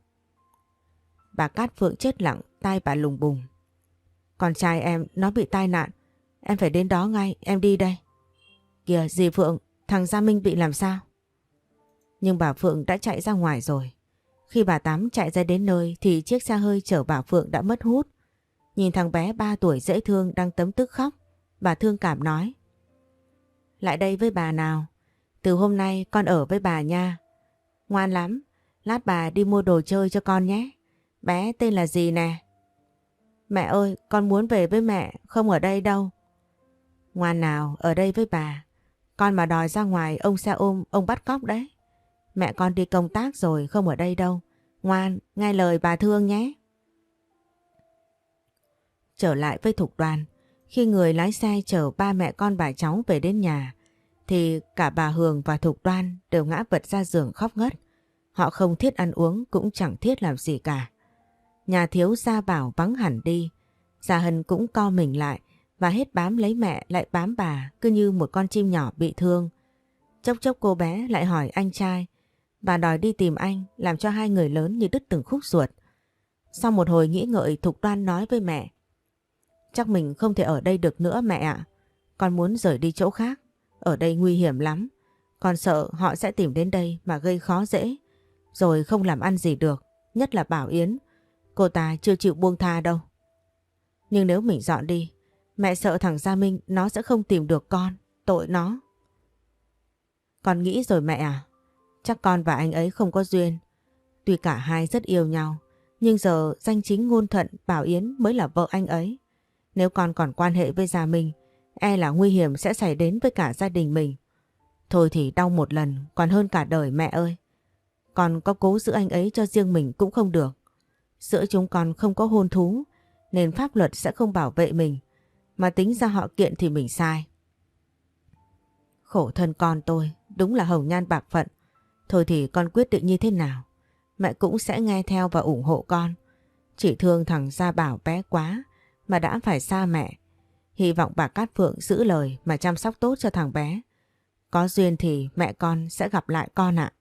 Bà Cát Phượng chết lặng, tai bà lùng bùng. Con trai em nó bị tai nạn. Em phải đến đó ngay, em đi đây. Kìa dì Phượng, thằng Gia Minh bị làm sao? Nhưng bà Phượng đã chạy ra ngoài rồi. Khi bà Tám chạy ra đến nơi thì chiếc xe hơi chở bà Phượng đã mất hút. Nhìn thằng bé ba tuổi dễ thương đang tấm tức khóc, bà thương cảm nói. Lại đây với bà nào. Từ hôm nay con ở với bà nha. Ngoan lắm, lát bà đi mua đồ chơi cho con nhé. Bé tên là gì nè? Mẹ ơi, con muốn về với mẹ, không ở đây đâu. Ngoan nào, ở đây với bà. Con mà đòi ra ngoài ông xe ôm, ông bắt cóc đấy. Mẹ con đi công tác rồi, không ở đây đâu. Ngoan, nghe lời bà thương nhé. Trở lại với Thục Đoan, khi người lái xe chở ba mẹ con bà cháu về đến nhà, thì cả bà Hường và Thục Đoan đều ngã vật ra giường khóc ngất. Họ không thiết ăn uống cũng chẳng thiết làm gì cả. Nhà thiếu gia Bảo vắng hẳn đi. Gia Hân cũng co mình lại và hết bám lấy mẹ lại bám bà, cứ như một con chim nhỏ bị thương. Chốc chốc cô bé lại hỏi anh trai và đòi đi tìm anh, làm cho hai người lớn như đứt từng khúc ruột. Sau một hồi nghĩ ngợi, Thục Đoan nói với mẹ. Chắc mình không thể ở đây được nữa mẹ ạ. Con muốn rời đi chỗ khác. Ở đây nguy hiểm lắm. Con sợ họ sẽ tìm đến đây mà gây khó dễ. Rồi không làm ăn gì được. Nhất là Bảo Yến. Cô ta chưa chịu buông tha đâu. Nhưng nếu mình dọn đi, mẹ sợ thằng Gia Minh nó sẽ không tìm được con. Tội nó. Con nghĩ rồi mẹ à. chắc con và anh ấy không có duyên. Tuy cả hai rất yêu nhau, nhưng giờ danh chính ngôn thuận Bảo Yến mới là vợ anh ấy. Nếu con còn quan hệ với Gia Minh, e là nguy hiểm sẽ xảy đến với cả gia đình mình. Thôi thì đau một lần còn hơn cả đời mẹ ơi. Con có cố giữ anh ấy cho riêng mình cũng không được. Giữa chúng con không có hôn thú nên pháp luật sẽ không bảo vệ mình. Mà tính ra họ kiện thì mình sai. Khổ thân con tôi, đúng là hồng nhan bạc phận. Thôi thì con quyết định như thế nào, mẹ cũng sẽ nghe theo và ủng hộ con. Chỉ thương thằng Gia Bảo bé quá mà đã phải xa mẹ. Hy vọng bà Cát Phượng giữ lời mà chăm sóc tốt cho thằng bé. Có duyên thì mẹ con sẽ gặp lại con ạ.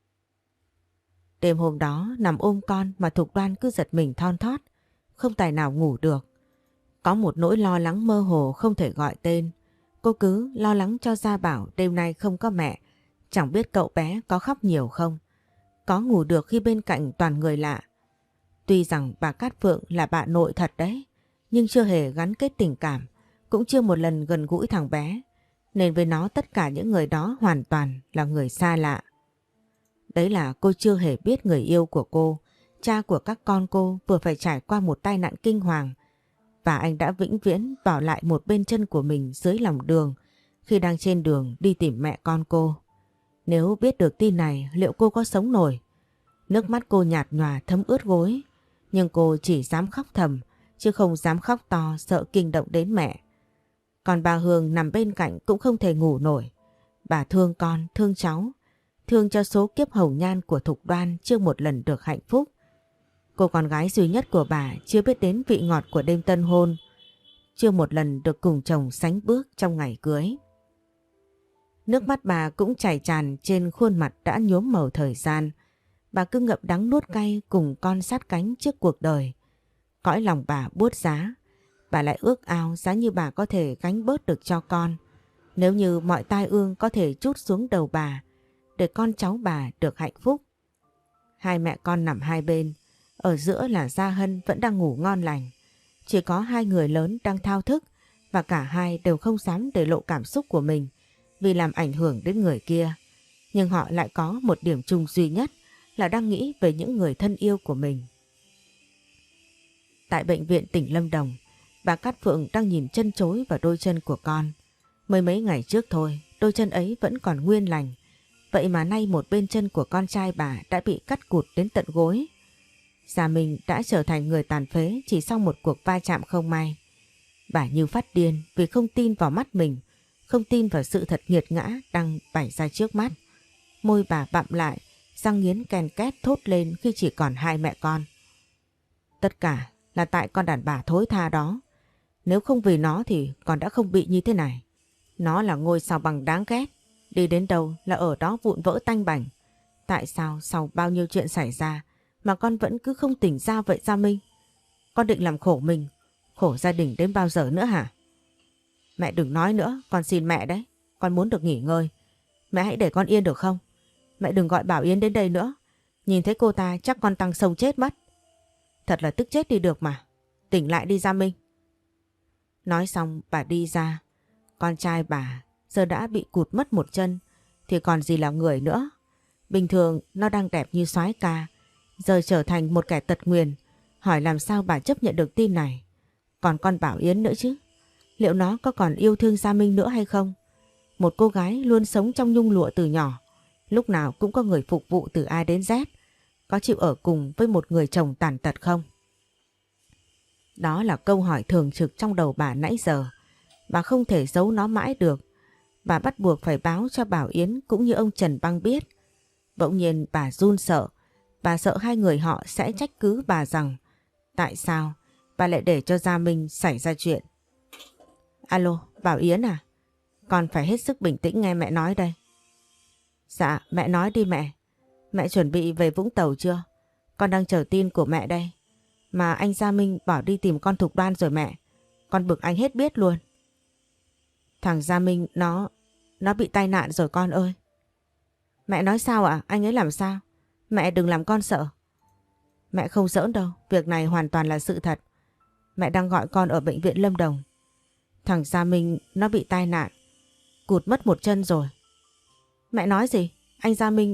Đêm hôm đó nằm ôm con mà Thục Đoan cứ giật mình thon thót, không tài nào ngủ được. Có một nỗi lo lắng mơ hồ không thể gọi tên. Cô cứ lo lắng cho Gia Bảo đêm nay không có mẹ, chẳng biết cậu bé có khóc nhiều không, có ngủ được khi bên cạnh toàn người lạ. Tuy rằng bà Cát Phượng là bà nội thật đấy, nhưng chưa hề gắn kết tình cảm, cũng chưa một lần gần gũi thằng bé, nên với nó tất cả những người đó hoàn toàn là người xa lạ. Đấy là cô chưa hề biết người yêu của cô, cha của các con cô vừa phải trải qua một tai nạn kinh hoàng, và anh đã vĩnh viễn bỏ lại một bên chân của mình dưới lòng đường khi đang trên đường đi tìm mẹ con cô. Nếu biết được tin này liệu cô có sống nổi? Nước mắt cô nhạt nhòa thấm ướt gối, nhưng cô chỉ dám khóc thầm chứ không dám khóc to sợ kinh động đến mẹ. Còn bà Hương nằm bên cạnh cũng không thể ngủ nổi. Bà thương con, thương cháu, thương cho số kiếp hồng nhan của Thục Đoan chưa một lần được hạnh phúc. Cô con gái duy nhất của bà chưa biết đến vị ngọt của đêm tân hôn, chưa một lần được cùng chồng sánh bước trong ngày cưới. Nước mắt bà cũng chảy tràn trên khuôn mặt đã nhuốm màu thời gian. Bà cứ ngậm đắng nuốt cay cùng con sát cánh trước cuộc đời. Cõi lòng bà buốt giá. Bà lại ước ao giá như bà có thể gánh bớt được cho con. Nếu như mọi tai ương có thể trút xuống đầu bà để con cháu bà được hạnh phúc. Hai mẹ con nằm hai bên. Ở giữa là Gia Hân vẫn đang ngủ ngon lành. Chỉ có hai người lớn đang thao thức và cả hai đều không dám để lộ cảm xúc của mình vì làm ảnh hưởng đến người kia. Nhưng họ lại có một điểm chung duy nhất là đang nghĩ về những người thân yêu của mình. Tại bệnh viện tỉnh Lâm Đồng, bà Cát Phượng đang nhìn chân chối vào đôi chân của con. Mới mấy ngày trước thôi, đôi chân ấy vẫn còn nguyên lành. Vậy mà nay một bên chân của con trai bà đã bị cắt cụt đến tận gối. Gia Minh đã trở thành người tàn phế chỉ sau một cuộc va chạm không may. Bà như phát điên vì không tin vào mắt mình, không tin vào sự thật nghiệt ngã đang bày ra trước mắt. Môi bà bặm lại, răng nghiến ken két thốt lên khi chỉ còn hai mẹ con. Tất cả là tại con đàn bà thối tha đó. Nếu không vì nó thì con đã không bị như thế này. Nó là ngôi sao bằng đáng ghét. Đi đến đâu là ở đó vụn vỡ tanh bành. Tại sao sau bao nhiêu chuyện xảy ra mà con vẫn cứ không tỉnh ra vậy Gia Minh? Con định làm khổ mình, khổ gia đình đến bao giờ nữa hả? Mẹ đừng nói nữa, con xin mẹ đấy. Con muốn được nghỉ ngơi. Mẹ hãy để con yên được không? Mẹ đừng gọi Bảo Yến đến đây nữa. Nhìn thấy cô ta chắc con tăng sông chết mất. Thật là tức chết đi được mà. Tỉnh lại đi Gia Minh. Nói xong bà đi ra. Con trai bà giờ đã bị cụt mất một chân thì còn gì là người nữa. Bình thường nó đang đẹp như soái ca, giờ trở thành một kẻ tật nguyền. Hỏi làm sao bà chấp nhận được tin này. Còn con Bảo Yến nữa chứ. Liệu nó có còn yêu thương Gia Minh nữa hay không? Một cô gái luôn sống trong nhung lụa từ nhỏ, lúc nào cũng có người phục vụ từ A đến Z. Có chịu ở cùng với một người chồng tàn tật không? Đó là câu hỏi thường trực trong đầu bà nãy giờ. Bà không thể giấu nó mãi được. Bà bắt buộc phải báo cho Bảo Yến cũng như ông Trần Băng biết. Bỗng nhiên bà run sợ. Bà sợ hai người họ sẽ trách cứ bà rằng tại sao bà lại để cho Gia Minh xảy ra chuyện. Alo, Bảo Yến à? Con phải hết sức bình tĩnh nghe mẹ nói đây. Dạ, mẹ nói đi mẹ. Mẹ chuẩn bị về Vũng Tàu chưa? Con đang chờ tin của mẹ đây. Mà anh Gia Minh bỏ đi tìm con Thục Đoan rồi mẹ. Con bực anh hết biết luôn. Thằng Gia Minh nó... Nó bị tai nạn rồi con ơi. Mẹ nói sao ạ? À? Anh ấy làm sao? Mẹ đừng làm con sợ. Mẹ không giỡn đâu. Việc này hoàn toàn là sự thật. Mẹ đang gọi con ở bệnh viện Lâm Đồng. Thằng Gia Minh nó bị tai nạn. Cụt mất một chân rồi. Mẹ nói gì? Anh Gia Minh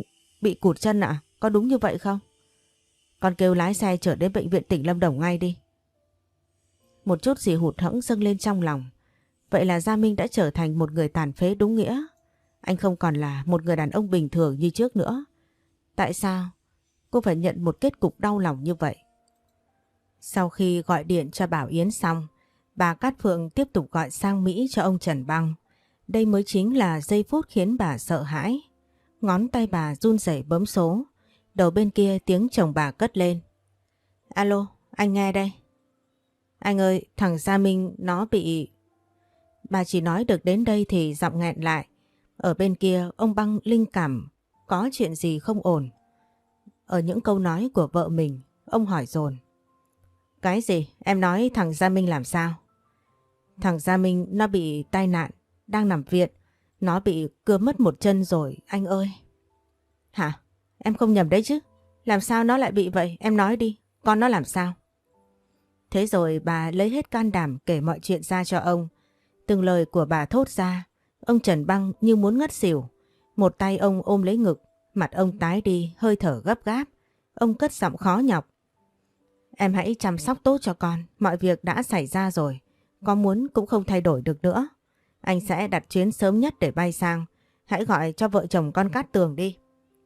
bị cụt chân ạ, có đúng như vậy không? Con kêu lái xe chở đến bệnh viện tỉnh Lâm Đồng ngay đi. Một chút gì hụt hẫng dâng lên trong lòng. Vậy là Gia Minh đã trở thành một người tàn phế đúng nghĩa. Anh không còn là một người đàn ông bình thường như trước nữa. Tại sao cô phải nhận một kết cục đau lòng như vậy? Sau khi gọi điện cho Bảo Yến xong, bà Cát Phượng tiếp tục gọi sang Mỹ cho ông Trần Băng. Đây mới chính là giây phút khiến bà sợ hãi. Ngón tay bà run rẩy bấm số. Đầu bên kia tiếng chồng bà cất lên. Alo, anh nghe đây. Anh ơi, thằng Gia Minh nó bị... Bà chỉ nói được đến đây thì giọng nghẹn lại. Ở bên kia ông Băng linh cảm có chuyện gì không ổn. Ở những câu nói của vợ mình, ông hỏi dồn. Cái gì? Em nói thằng Gia Minh làm sao? Thằng Gia Minh nó bị tai nạn, đang nằm viện. Nó bị cưa mất một chân rồi, anh ơi. Hả? Em không nhầm đấy chứ? Làm sao nó lại bị vậy? Em nói đi, con nó làm sao? Thế rồi bà lấy hết can đảm kể mọi chuyện ra cho ông. Từng lời của bà thốt ra, ông Trần Băng như muốn ngất xỉu. Một tay ông ôm lấy ngực, mặt ông tái đi, hơi thở gấp gáp. Ông cất giọng khó nhọc. Em hãy chăm sóc tốt cho con, mọi việc đã xảy ra rồi. Có muốn cũng không thay đổi được nữa. Anh sẽ đặt chuyến sớm nhất để bay sang. Hãy gọi cho vợ chồng con Cát Tường đi.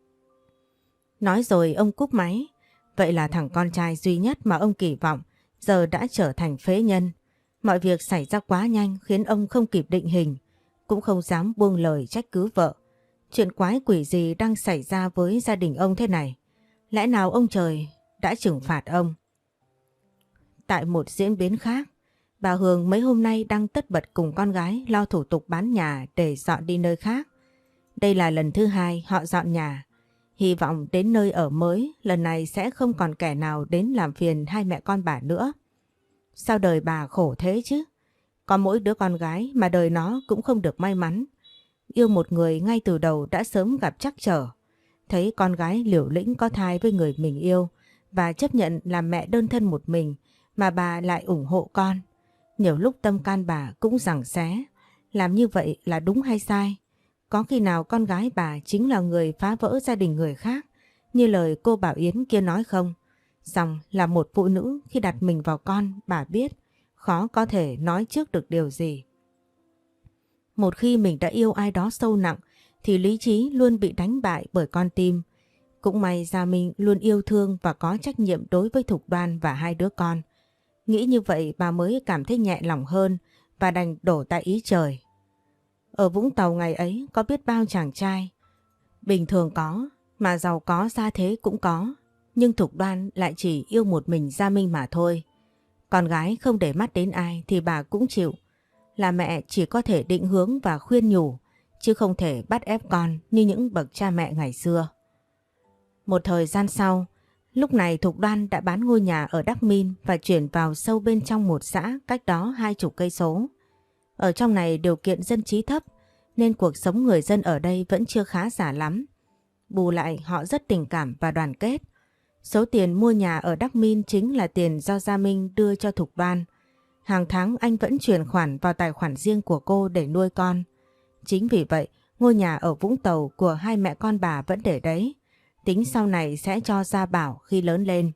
Nói rồi ông cúp máy. Vậy là thằng con trai duy nhất mà ông kỳ vọng giờ đã trở thành phế nhân. Mọi việc xảy ra quá nhanh khiến ông không kịp định hình, cũng không dám buông lời trách cứ vợ. Chuyện quái quỷ gì đang xảy ra với gia đình ông thế này? Lẽ nào ông trời đã trừng phạt ông? Tại một diễn biến khác, bà Hường mấy hôm nay đang tất bật cùng con gái lo thủ tục bán nhà để dọn đi nơi khác. Đây là lần thứ hai họ dọn nhà. Hy vọng đến nơi ở mới lần này sẽ không còn kẻ nào đến làm phiền hai mẹ con bà nữa. Sao đời bà khổ thế chứ? Có mỗi đứa con gái mà đời nó cũng không được may mắn. Yêu một người ngay từ đầu đã sớm gặp trắc trở. Thấy con gái liều lĩnh có thai với người mình yêu và chấp nhận làm mẹ đơn thân một mình mà bà lại ủng hộ con. Nhiều lúc tâm can bà cũng giằng xé. Làm như vậy là đúng hay sai? Có khi nào con gái bà chính là người phá vỡ gia đình người khác như lời cô Bảo Yến kia nói không? Rằng là một phụ nữ khi đặt mình vào con, bà biết khó có thể nói trước được điều gì. Một khi mình đã yêu ai đó sâu nặng thì lý trí luôn bị đánh bại bởi con tim. Cũng may Gia Minh luôn yêu thương và có trách nhiệm đối với Thục Đoan và hai đứa con. Nghĩ như vậy bà mới cảm thấy nhẹ lòng hơn và đành đổ tại ý trời. Ở Vũng Tàu ngày ấy có biết bao chàng trai. Bình thường có, mà giàu có gia thế cũng có. Nhưng Thục Đoan lại chỉ yêu một mình Gia Minh mà thôi. Con gái không để mắt đến ai thì bà cũng chịu. Là mẹ chỉ có thể định hướng và khuyên nhủ, chứ không thể bắt ép con như những bậc cha mẹ ngày xưa. Một thời gian sau, lúc này Thục Đoan đã bán ngôi nhà ở Đắc Min và chuyển vào sâu bên trong một xã cách đó hai chục cây số. Ở trong này điều kiện dân trí thấp nên cuộc sống người dân ở đây vẫn chưa khá giả lắm. Bù lại họ rất tình cảm và đoàn kết. Số tiền mua nhà ở Đắc Min chính là tiền do Gia Minh đưa cho Thục Đoan. Hàng tháng anh vẫn chuyển khoản vào tài khoản riêng của cô để nuôi con. Chính vì vậy, ngôi nhà ở Vũng Tàu của hai mẹ con bà vẫn để đấy. Tính sau này sẽ cho Gia Bảo khi lớn lên.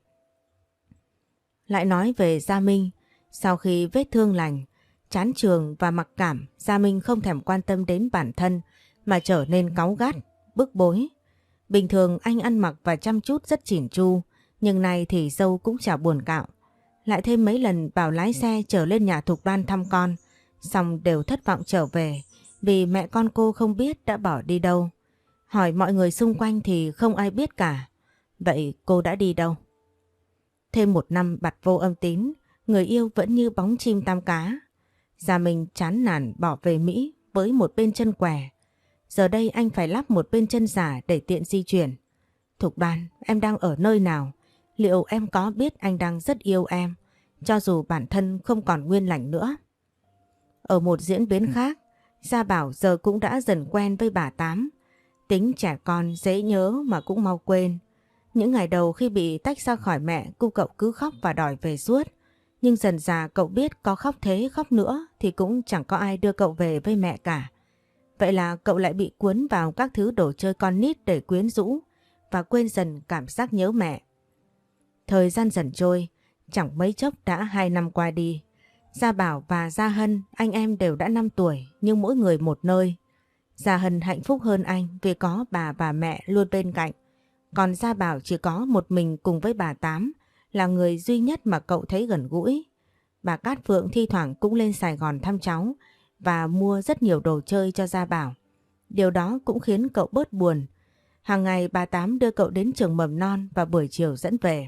Lại nói về Gia Minh, sau khi vết thương lành, chán trường và mặc cảm, Gia Minh không thèm quan tâm đến bản thân mà trở nên cáu gắt, bức bối. Bình thường anh ăn mặc và chăm chút rất chỉn chu, nhưng nay thì dâu cũng chả buồn cạo. Lại thêm mấy lần bảo lái xe chở lên nhà Thục Đoan thăm con, xong đều thất vọng trở về vì mẹ con cô không biết đã bỏ đi đâu. Hỏi mọi người xung quanh thì không ai biết cả. Vậy cô đã đi đâu? Thêm một năm bặt vô âm tín, người yêu vẫn như bóng chim tam cá. Gia Minh chán nản bỏ về Mỹ với một bên chân què. Giờ đây anh phải lắp một bên chân giả để tiện di chuyển. Thục Đoan, em đang ở nơi nào? Liệu em có biết anh đang rất yêu em, cho dù bản thân không còn nguyên lành nữa? Ở một diễn biến khác, Gia Bảo giờ cũng đã dần quen với bà Tám. Tính trẻ con dễ nhớ mà cũng mau quên. Những ngày đầu khi bị tách ra khỏi mẹ, cô cậu cứ khóc và đòi về suốt. Nhưng dần dà cậu biết có khóc thế khóc nữa thì cũng chẳng có ai đưa cậu về với mẹ cả. Vậy là cậu lại bị cuốn vào các thứ đồ chơi con nít để quyến rũ và quên dần cảm giác nhớ mẹ. Thời gian dần trôi, chẳng mấy chốc đã hai năm qua đi. Gia Bảo và Gia Hân, anh em đều đã năm tuổi nhưng mỗi người một nơi. Gia Hân hạnh phúc hơn anh vì có bà và mẹ luôn bên cạnh. Còn Gia Bảo chỉ có một mình cùng với bà Tám, là người duy nhất mà cậu thấy gần gũi. Bà Cát Phượng thi thoảng cũng lên Sài Gòn thăm cháu và mua rất nhiều đồ chơi cho Gia Bảo. Điều đó cũng khiến cậu bớt buồn. Hàng ngày bà Tám đưa cậu đến trường mầm non và buổi chiều dẫn về.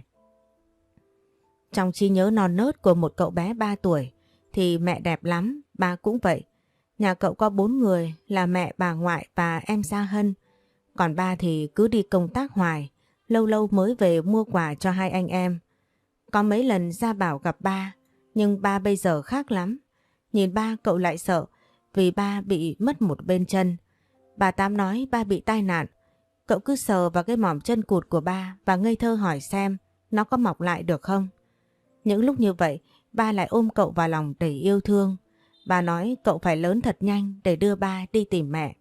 Trong trí nhớ non nớt của một cậu bé ba tuổi thì mẹ đẹp lắm, ba cũng vậy. Nhà cậu có bốn người là mẹ, bà ngoại và em Gia Hân. Còn ba thì cứ đi công tác hoài, lâu lâu mới về mua quà cho hai anh em. Có mấy lần Gia Bảo gặp ba, nhưng ba bây giờ khác lắm. Nhìn ba cậu lại sợ vì ba bị mất một bên chân. Bà Tám nói ba bị tai nạn. Cậu cứ sờ vào cái mỏm chân cụt của ba và ngây thơ hỏi xem nó có mọc lại được không. Những lúc như vậy, ba lại ôm cậu vào lòng đầy yêu thương. Bà nói cậu phải lớn thật nhanh để đưa ba đi tìm mẹ.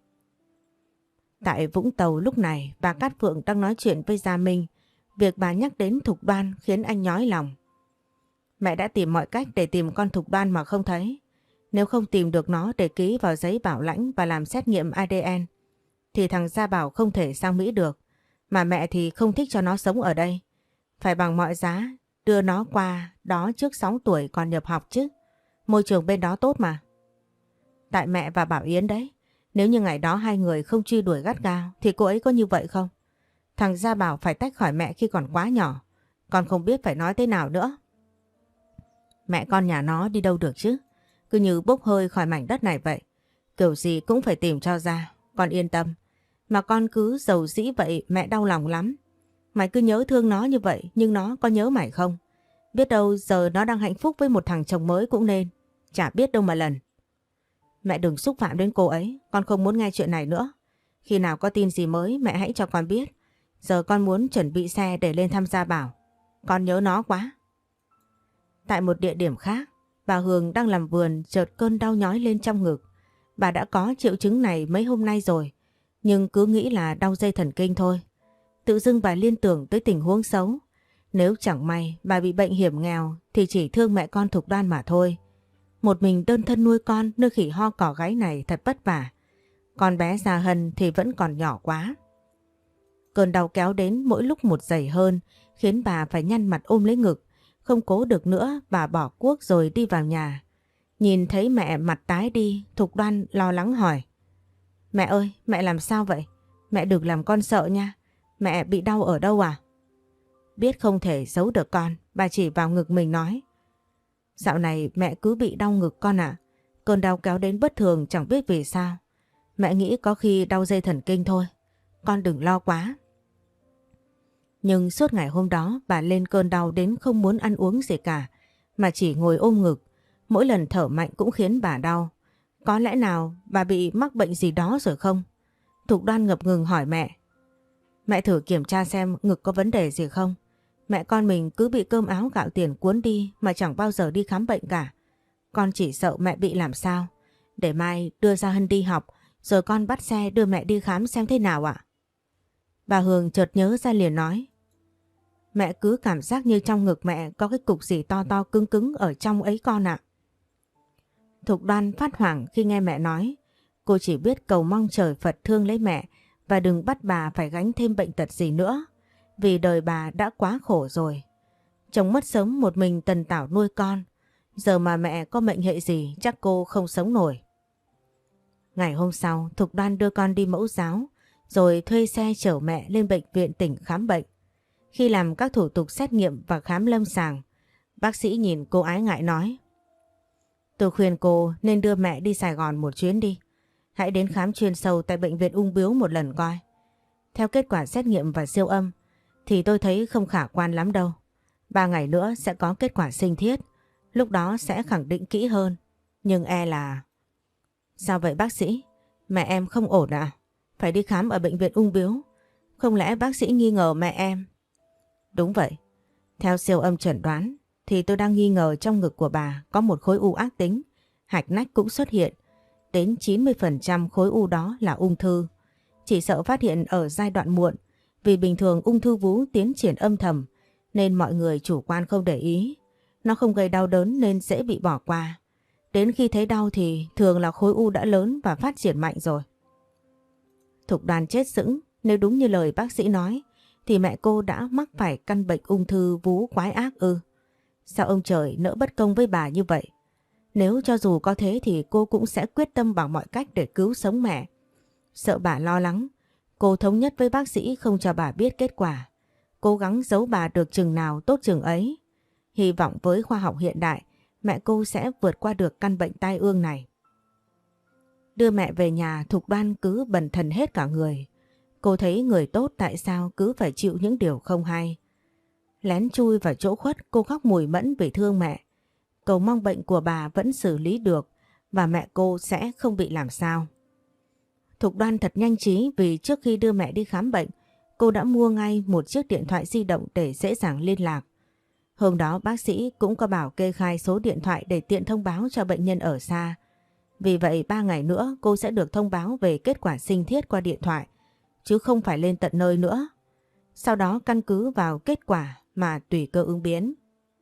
Tại Vũng Tàu lúc này, bà Cát Phượng đang nói chuyện với Gia Minh. Việc bà nhắc đến Thục Đoan khiến anh nhói lòng. Mẹ đã tìm mọi cách để tìm con Thục Đoan mà không thấy. Nếu không tìm được nó để ký vào giấy bảo lãnh và làm xét nghiệm a đê en, thì thằng Gia Bảo không thể sang Mỹ được. Mà mẹ thì không thích cho nó sống ở đây. Phải bằng mọi giá đưa nó qua đó trước sáu tuổi còn nhập học chứ. Môi trường bên đó tốt mà. Tại mẹ và Bảo Yến đấy. Nếu như ngày đó hai người không truy đuổi gắt gao thì cô ấy có như vậy không? Thằng Gia Bảo phải tách khỏi mẹ khi còn quá nhỏ. Con không biết phải nói thế nào nữa. Mẹ con nhà nó đi đâu được chứ? Cứ như bốc hơi khỏi mảnh đất này vậy. Kiểu gì cũng phải tìm cho ra. Con yên tâm. Mà con cứ giàu dĩ vậy mẹ đau lòng lắm. Mày cứ nhớ thương nó như vậy nhưng nó có nhớ mày không? Biết đâu giờ nó đang hạnh phúc với một thằng chồng mới cũng nên. Chả biết đâu mà lần. Mẹ đừng xúc phạm đến cô ấy. Con không muốn nghe chuyện này nữa. Khi nào có tin gì mới mẹ hãy cho con biết. Giờ con muốn chuẩn bị xe để lên thăm Gia Bảo. Con nhớ nó quá. Tại một địa điểm khác, bà Hường đang làm vườn chợt cơn đau nhói lên trong ngực. Bà đã có triệu chứng này mấy hôm nay rồi, nhưng cứ nghĩ là đau dây thần kinh thôi. Tự dưng bà liên tưởng tới tình huống xấu. Nếu chẳng may bà bị bệnh hiểm nghèo thì chỉ thương mẹ con Thục Đoan mà thôi. Một mình đơn thân nuôi con nơi khỉ ho cỏ gáy này thật vất vả. Con bé Gia Hân thì vẫn còn nhỏ quá. Cơn đau kéo đến mỗi lúc một dày hơn, khiến bà phải nhăn mặt ôm lấy ngực. Không cố được nữa, bà bỏ cuốc rồi đi vào nhà. Nhìn thấy mẹ mặt tái đi, Thục Đoan lo lắng hỏi. Mẹ ơi, mẹ làm sao vậy? Mẹ đừng làm con sợ nha. Mẹ bị đau ở đâu à? Biết không thể giấu được con, bà chỉ vào ngực mình nói. Dạo này mẹ cứ bị đau ngực con ạ. Cơn đau kéo đến bất thường chẳng biết vì sao. Mẹ nghĩ có khi đau dây thần kinh thôi. Con đừng lo quá. Nhưng suốt ngày hôm đó bà lên cơn đau đến không muốn ăn uống gì cả, mà chỉ ngồi ôm ngực. Mỗi lần thở mạnh cũng khiến bà đau. Có lẽ nào bà bị mắc bệnh gì đó rồi không? Thục Đoan ngập ngừng hỏi mẹ. Mẹ thử kiểm tra xem ngực có vấn đề gì không? Mẹ con mình cứ bị cơm áo gạo tiền cuốn đi mà chẳng bao giờ đi khám bệnh cả. Con chỉ sợ mẹ bị làm sao. Để mai đưa Gia Hân đi học rồi con bắt xe đưa mẹ đi khám xem thế nào ạ? Bà Hường chợt nhớ ra liền nói. Mẹ cứ cảm giác như trong ngực mẹ có cái cục gì to to cứng cứng ở trong ấy con ạ. Thục Đoan phát hoảng khi nghe mẹ nói. Cô chỉ biết cầu mong trời Phật thương lấy mẹ và đừng bắt bà phải gánh thêm bệnh tật gì nữa. Vì đời bà đã quá khổ rồi. Chồng mất sớm một mình tần tảo nuôi con. Giờ mà mẹ có mệnh hệ gì chắc cô không sống nổi. Ngày hôm sau, Thục Đoan đưa con đi mẫu giáo rồi thuê xe chở mẹ lên bệnh viện tỉnh khám bệnh. Khi làm các thủ tục xét nghiệm và khám lâm sàng, bác sĩ nhìn cô ái ngại nói. Tôi khuyên cô nên đưa mẹ đi Sài Gòn một chuyến đi. Hãy đến khám chuyên sâu tại bệnh viện ung bướu một lần coi. Theo kết quả xét nghiệm và siêu âm thì tôi thấy không khả quan lắm đâu. Ba ngày nữa sẽ có kết quả sinh thiết. Lúc đó sẽ khẳng định kỹ hơn. Nhưng e là... Sao vậy bác sĩ? Mẹ em không ổn à? Phải đi khám ở bệnh viện ung bướu. Không lẽ bác sĩ nghi ngờ mẹ em? Đúng vậy. Theo siêu âm chẩn đoán thì tôi đang nghi ngờ trong ngực của bà có một khối u ác tính. Hạch nách cũng xuất hiện. Đến chín mươi phần trăm khối u đó là ung thư. Chỉ sợ phát hiện ở giai đoạn muộn Vì bình thường ung thư vú tiến triển âm thầm nên mọi người chủ quan không để ý. Nó không gây đau đớn nên dễ bị bỏ qua. Đến khi thấy đau thì thường là khối u đã lớn và phát triển mạnh rồi. Thục Đoan chết sững, nếu đúng như lời bác sĩ nói thì mẹ cô đã mắc phải căn bệnh ung thư vú quái ác ư. Sao ông trời nỡ bất công với bà như vậy? Nếu cho dù có thế thì cô cũng sẽ quyết tâm bằng mọi cách để cứu sống mẹ. Sợ bà lo lắng, cô thống nhất với bác sĩ không cho bà biết kết quả. Cố gắng giấu bà được chừng nào tốt chừng ấy. Hy vọng với khoa học hiện đại, mẹ cô sẽ vượt qua được căn bệnh tai ương này. Đưa mẹ về nhà, Thục Đoan cứ bần thần hết cả người. Cô thấy người tốt tại sao cứ phải chịu những điều không hay. Lén chui vào chỗ khuất, cô khóc mùi mẫn vì thương mẹ. Cầu mong bệnh của bà vẫn xử lý được và mẹ cô sẽ không bị làm sao. Thục Đoan thật nhanh trí vì trước khi đưa mẹ đi khám bệnh, cô đã mua ngay một chiếc điện thoại di động để dễ dàng liên lạc. Hôm đó bác sĩ cũng có bảo kê khai số điện thoại để tiện thông báo cho bệnh nhân ở xa. Vì vậy ba ngày nữa cô sẽ được thông báo về kết quả sinh thiết qua điện thoại, chứ không phải lên tận nơi nữa. Sau đó căn cứ vào kết quả mà tùy cơ ứng biến.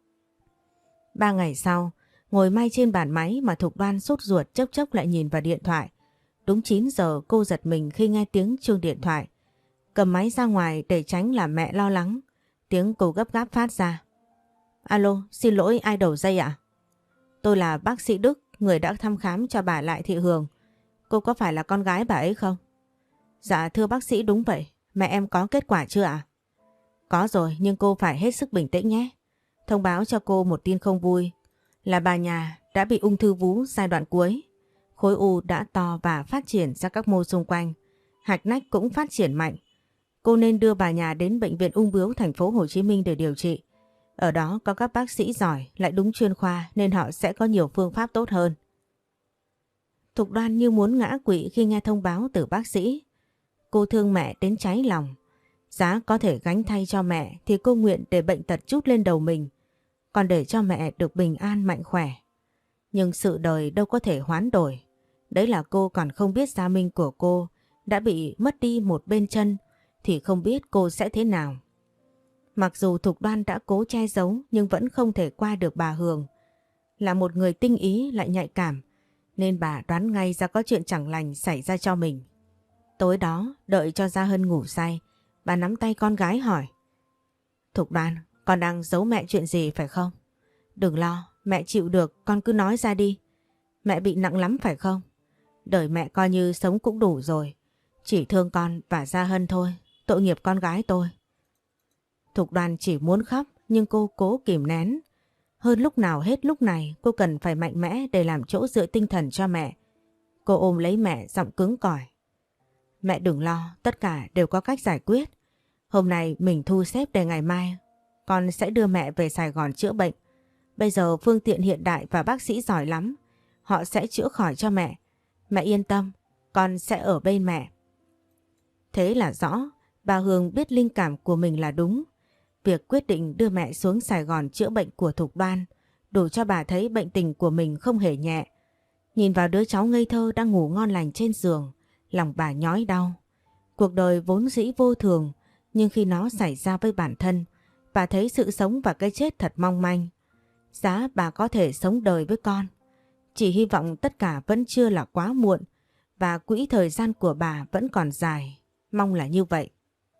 Ba ngày sau, ngồi may trên bàn máy mà Thục Đoan sốt ruột chốc chốc lại nhìn vào điện thoại. Đúng chín giờ cô giật mình khi nghe tiếng chuông điện thoại. Cầm máy ra ngoài để tránh làm mẹ lo lắng. Tiếng cô gấp gáp phát ra. Alo, xin lỗi, ai đầu dây ạ? Tôi là bác sĩ Đức, người đã thăm khám cho bà Lại Thị Hường. Cô có phải là con gái bà ấy không? Dạ thưa bác sĩ, đúng vậy. Mẹ em có kết quả chưa ạ? Có rồi, nhưng cô phải hết sức bình tĩnh nhé. Thông báo cho cô một tin không vui là bà nhà đã bị ung thư vú giai đoạn cuối. Khối u đã to và phát triển ra các mô xung quanh. Hạch nách cũng phát triển mạnh. Cô nên đưa bà nhà đến bệnh viện ung bướu thành phố Hồ Chí Minh để điều trị. Ở đó có các bác sĩ giỏi lại đúng chuyên khoa nên họ sẽ có nhiều phương pháp tốt hơn. Thục Đoan như muốn ngã quỵ khi nghe thông báo từ bác sĩ. Cô thương mẹ đến cháy lòng. Giá có thể gánh thay cho mẹ thì cô nguyện để bệnh tật trút lên đầu mình. Còn để cho mẹ được bình an mạnh khỏe. Nhưng sự đời đâu có thể hoán đổi. Đấy là cô còn không biết Gia Minh của cô đã bị mất đi một bên chân thì không biết cô sẽ thế nào. Mặc dù Thục Đoan đã cố che giấu nhưng vẫn không thể qua được bà Hường. Là một người tinh ý lại nhạy cảm nên bà đoán ngay ra có chuyện chẳng lành xảy ra cho mình. Tối đó đợi cho Gia Hân ngủ say, bà nắm tay con gái hỏi. Thục Đoan, con đang giấu mẹ chuyện gì phải không? Đừng lo, mẹ chịu được, con cứ nói ra đi. Mẹ bị nặng lắm phải không? Đời mẹ coi như sống cũng đủ rồi. Chỉ thương con và Gia Hân thôi, tội nghiệp con gái tôi. Thục Đoan chỉ muốn khóc nhưng cô cố kìm nén. Hơn lúc nào hết lúc này cô cần phải mạnh mẽ để làm chỗ dựa tinh thần cho mẹ. Cô ôm lấy mẹ giọng cứng cỏi. Mẹ đừng lo, tất cả đều có cách giải quyết. Hôm nay mình thu xếp để ngày mai con sẽ đưa mẹ về Sài Gòn chữa bệnh. Bây giờ phương tiện hiện đại và bác sĩ giỏi lắm. Họ sẽ chữa khỏi cho mẹ. Mẹ yên tâm, con sẽ ở bên mẹ. Thế là rõ, bà Hương biết linh cảm của mình là đúng. Việc quyết định đưa mẹ xuống Sài Gòn chữa bệnh của Thục Đoan đủ cho bà thấy bệnh tình của mình không hề nhẹ. Nhìn vào đứa cháu ngây thơ đang ngủ ngon lành trên giường, lòng bà nhói đau. Cuộc đời vốn dĩ vô thường, nhưng khi nó xảy ra với bản thân, bà thấy sự sống và cái chết thật mong manh. Giá bà có thể sống đời với con. Chỉ hy vọng tất cả vẫn chưa là quá muộn và quỹ thời gian của bà vẫn còn dài. Mong là như vậy.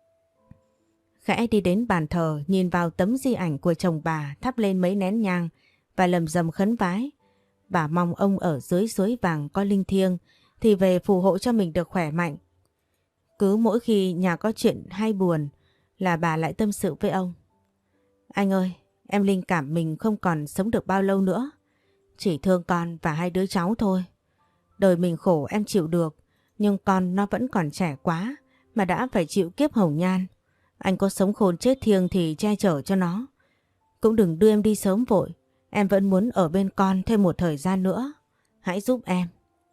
Khẽ đi đến bàn thờ, nhìn vào tấm di ảnh của chồng bà, thắp lên mấy nén nhang và lầm rầm khấn vái. Bà mong ông ở dưới suối vàng có linh thiêng thì về phù hộ cho mình được khỏe mạnh. Cứ mỗi khi nhà có chuyện hay buồn là bà lại tâm sự với ông. Anh ơi, em linh cảm mình không còn sống được bao lâu nữa. Chỉ thương con và hai đứa cháu thôi. Đời mình khổ em chịu được, nhưng con nó vẫn còn trẻ quá mà đã phải chịu kiếp hồng nhan. Anh có sống khôn chết thiêng thì che chở cho nó. Cũng đừng đưa em đi sớm vội. Em vẫn muốn ở bên con thêm một thời gian nữa. Hãy giúp em.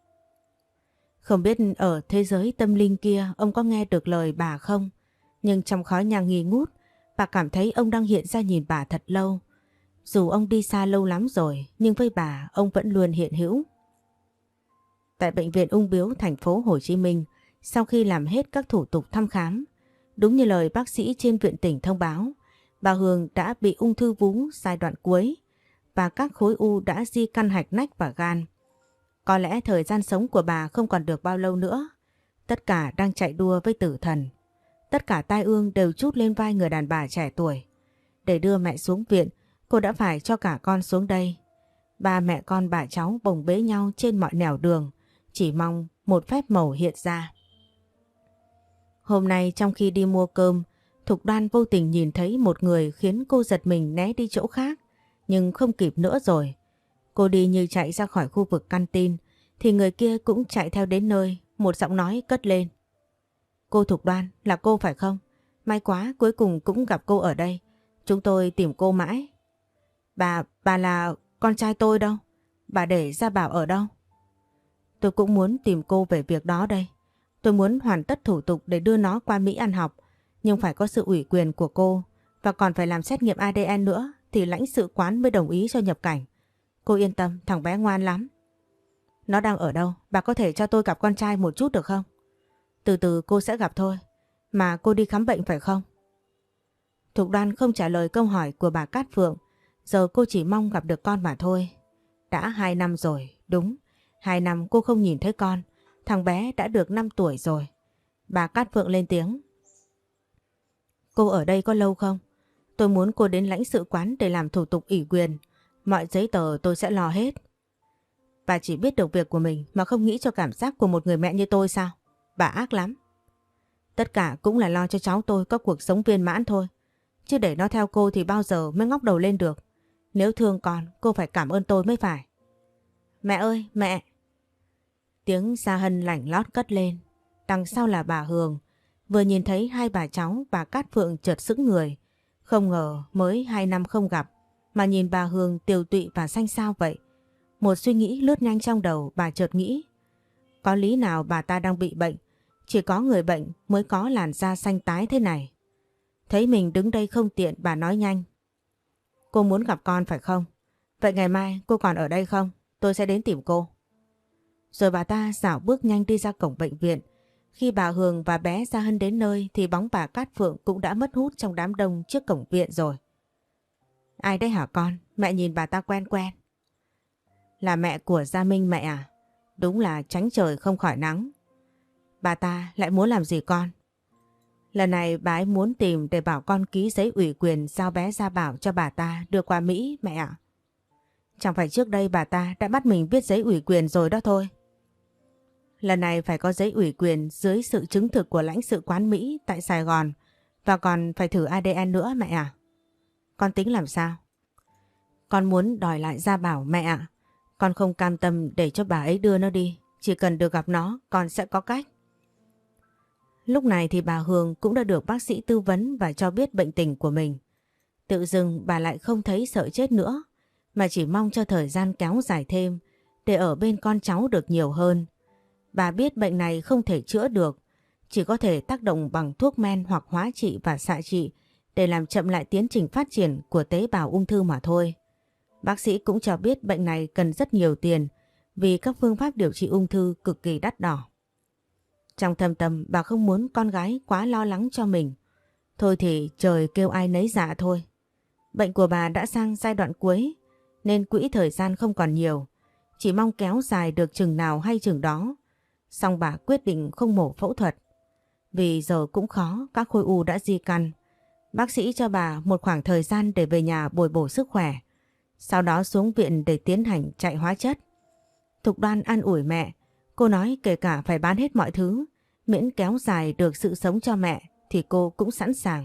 Không biết ở thế giới tâm linh kia ông có nghe được lời bà không? Nhưng trong khói nhang nghi ngút, bà cảm thấy ông đang hiện ra nhìn bà thật lâu. Dù ông đi xa lâu lắm rồi, nhưng với bà ông vẫn luôn hiện hữu. Tại bệnh viện ung bướu thành phố Hồ Chí Minh, sau khi làm hết các thủ tục thăm khám, Đúng như lời bác sĩ trên viện tỉnh thông báo, bà Hương đã bị ung thư vú giai đoạn cuối và các khối u đã di căn hạch nách và gan. Có lẽ thời gian sống của bà không còn được bao lâu nữa. Tất cả đang chạy đua với tử thần. Tất cả tai ương đều trút lên vai người đàn bà trẻ tuổi. Để đưa mẹ xuống viện, cô đã phải cho cả con xuống đây. Ba mẹ con bà cháu bồng bế nhau trên mọi nẻo đường, chỉ mong một phép màu hiện ra. Hôm nay trong khi đi mua cơm, Thục Đoan vô tình nhìn thấy một người khiến cô giật mình né đi chỗ khác, nhưng không kịp nữa rồi. Cô đi như chạy ra khỏi khu vực căn tin, thì người kia cũng chạy theo đến nơi, một giọng nói cất lên. Cô Thục Đoan, là cô phải không? May quá cuối cùng cũng gặp cô ở đây. Chúng tôi tìm cô mãi. Bà, bà là con trai tôi đâu? Bà để Gia Bảo ở đâu? Tôi cũng muốn tìm cô về việc đó đây. Tôi muốn hoàn tất thủ tục để đưa nó qua Mỹ ăn học, nhưng phải có sự ủy quyền của cô và còn phải làm xét nghiệm a đê en nữa thì lãnh sự quán mới đồng ý cho nhập cảnh. Cô yên tâm, thằng bé ngoan lắm. Nó đang ở đâu? Bà có thể cho tôi gặp con trai một chút được không? Từ từ cô sẽ gặp thôi. Mà cô đi khám bệnh phải không? Thục Đoan không trả lời câu hỏi của bà Cát Phượng. Giờ cô chỉ mong gặp được con mà thôi. Đã hai năm rồi, đúng. Hai năm cô không nhìn thấy con. Thằng bé đã được năm tuổi rồi. Bà Cát Phượng lên tiếng. Cô ở đây có lâu không? Tôi muốn cô đến lãnh sự quán để làm thủ tục ủy quyền. Mọi giấy tờ tôi sẽ lo hết. Bà chỉ biết được việc của mình mà không nghĩ cho cảm giác của một người mẹ như tôi sao? Bà ác lắm. Tất cả cũng là lo cho cháu tôi có cuộc sống viên mãn thôi. Chứ để nó theo cô thì bao giờ mới ngóc đầu lên được. Nếu thương con, cô phải cảm ơn tôi mới phải. Mẹ ơi, mẹ! Tiếng Gia Hân lảnh lót cất lên. Đằng sau là bà Hường. Vừa nhìn thấy hai bà cháu, bà Cát Phượng chợt sững người. Không ngờ mới hai năm không gặp mà nhìn bà Hương tiều tụy và xanh xao vậy. Một suy nghĩ lướt nhanh trong đầu, bà chợt nghĩ. Có lý nào bà ta đang bị bệnh? Chỉ có người bệnh mới có làn da xanh tái thế này. Thấy mình đứng đây không tiện, bà nói nhanh. Cô muốn gặp con phải không? Vậy ngày mai cô còn ở đây không? Tôi sẽ đến tìm cô. Rồi bà ta dạo bước nhanh đi ra cổng bệnh viện. Khi bà Hương và bé Gia Hân đến nơi thì bóng bà Cát Phượng cũng đã mất hút trong đám đông trước cổng viện rồi. Ai đấy hả con? Mẹ nhìn bà ta quen quen. Là mẹ của Gia Minh mẹ à? Đúng là tránh trời không khỏi nắng. Bà ta lại muốn làm gì con? Lần này bà ấy muốn tìm để bảo con ký giấy ủy quyền giao bé Gia Bảo cho bà ta đưa qua Mỹ mẹ ạ. Chẳng phải trước đây bà ta đã bắt mình viết giấy ủy quyền rồi đó thôi. Lần này phải có giấy ủy quyền dưới sự chứng thực của lãnh sự quán Mỹ tại Sài Gòn và còn phải thử a đê en nữa mẹ à. Con tính làm sao? Con muốn đòi lại Gia Bảo mẹ ạ. Con không cam tâm để cho bà ấy đưa nó đi. Chỉ cần được gặp nó con sẽ có cách. Lúc này thì bà Hương cũng đã được bác sĩ tư vấn và cho biết bệnh tình của mình. Tự dưng bà lại không thấy sợ chết nữa, mà chỉ mong cho thời gian kéo dài thêm để ở bên con cháu được nhiều hơn. Bà biết bệnh này không thể chữa được, chỉ có thể tác động bằng thuốc men hoặc hóa trị và xạ trị để làm chậm lại tiến trình phát triển của tế bào ung thư mà thôi. Bác sĩ cũng cho biết bệnh này cần rất nhiều tiền vì các phương pháp điều trị ung thư cực kỳ đắt đỏ. Trong thâm tâm bà không muốn con gái quá lo lắng cho mình. Thôi thì trời kêu ai nấy dạ thôi. Bệnh của bà đã sang giai đoạn cuối nên quỹ thời gian không còn nhiều. Chỉ mong kéo dài được chừng nào hay chừng đó. Xong bà quyết định không mổ phẫu thuật. Vì giờ cũng khó, các khối u đã di căn. Bác sĩ cho bà một khoảng thời gian để về nhà bồi bổ sức khỏe. Sau đó xuống viện để tiến hành chạy hóa chất. Thục Đoan an ủi mẹ. Cô nói kể cả phải bán hết mọi thứ, miễn kéo dài được sự sống cho mẹ thì cô cũng sẵn sàng.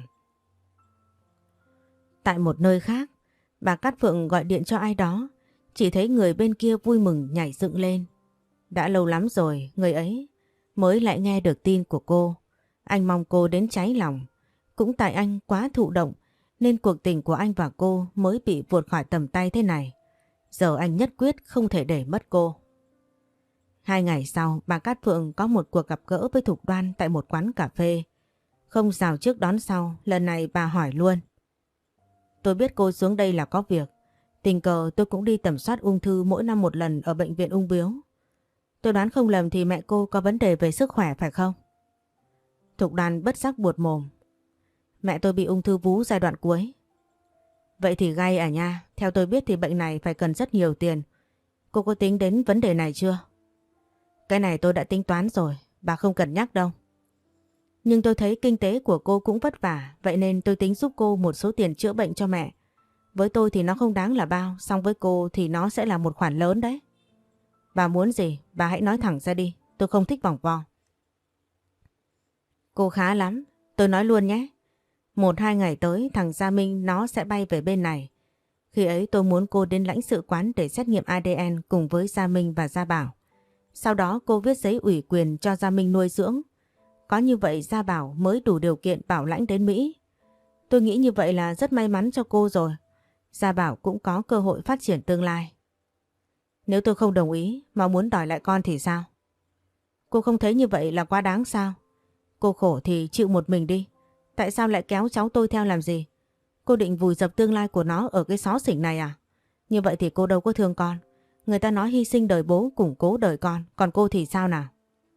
Tại một nơi khác, bà Cát Phượng gọi điện cho ai đó, chỉ thấy người bên kia vui mừng nhảy dựng lên. Đã lâu lắm rồi người ấy mới lại nghe được tin của cô. Anh mong cô đến cháy lòng. Cũng tại anh quá thụ động nên cuộc tình của anh và cô mới bị vụt khỏi tầm tay thế này. Giờ anh nhất quyết không thể để mất cô. Hai ngày sau, bà Cát Phượng có một cuộc gặp gỡ với Thục Đoan tại một quán cà phê. Không rào trước đón sau, lần này bà hỏi luôn. Tôi biết cô xuống đây là có việc. Tình cờ tôi cũng đi tầm soát ung thư mỗi năm một lần ở bệnh viện ung bướu. Tôi đoán không lầm thì mẹ cô có vấn đề về sức khỏe phải không? Thục Đoan bất giác buột mồm. Mẹ tôi bị ung thư vú giai đoạn cuối. Vậy thì gay à nha, theo tôi biết thì bệnh này phải cần rất nhiều tiền. Cô có tính đến vấn đề này chưa? Cái này tôi đã tính toán rồi, bà không cần nhắc đâu. Nhưng tôi thấy kinh tế của cô cũng vất vả, vậy nên tôi tính giúp cô một số tiền chữa bệnh cho mẹ. Với tôi thì nó không đáng là bao, song với cô thì nó sẽ là một khoản lớn đấy. Bà muốn gì, bà hãy nói thẳng ra đi, tôi không thích vòng vo. Cô khá lắm, tôi nói luôn nhé. Một hai ngày tới thằng Gia Minh nó sẽ bay về bên này. Khi ấy tôi muốn cô đến lãnh sự quán để xét nghiệm a đê en cùng với Gia Minh và Gia Bảo. Sau đó cô viết giấy ủy quyền cho Gia Minh nuôi dưỡng. Có như vậy Gia Bảo mới đủ điều kiện bảo lãnh đến Mỹ. Tôi nghĩ như vậy là rất may mắn cho cô rồi. Gia Bảo cũng có cơ hội phát triển tương lai. Nếu tôi không đồng ý mà muốn đòi lại con thì sao? Cô không thấy như vậy là quá đáng sao? Cô khổ thì chịu một mình đi. Tại sao lại kéo cháu tôi theo làm gì? Cô định vùi dập tương lai của nó ở cái xó xỉnh này à? Như vậy thì cô đâu có thương con. Người ta nói hy sinh đời bố củng cố đời con. Còn cô thì sao nào?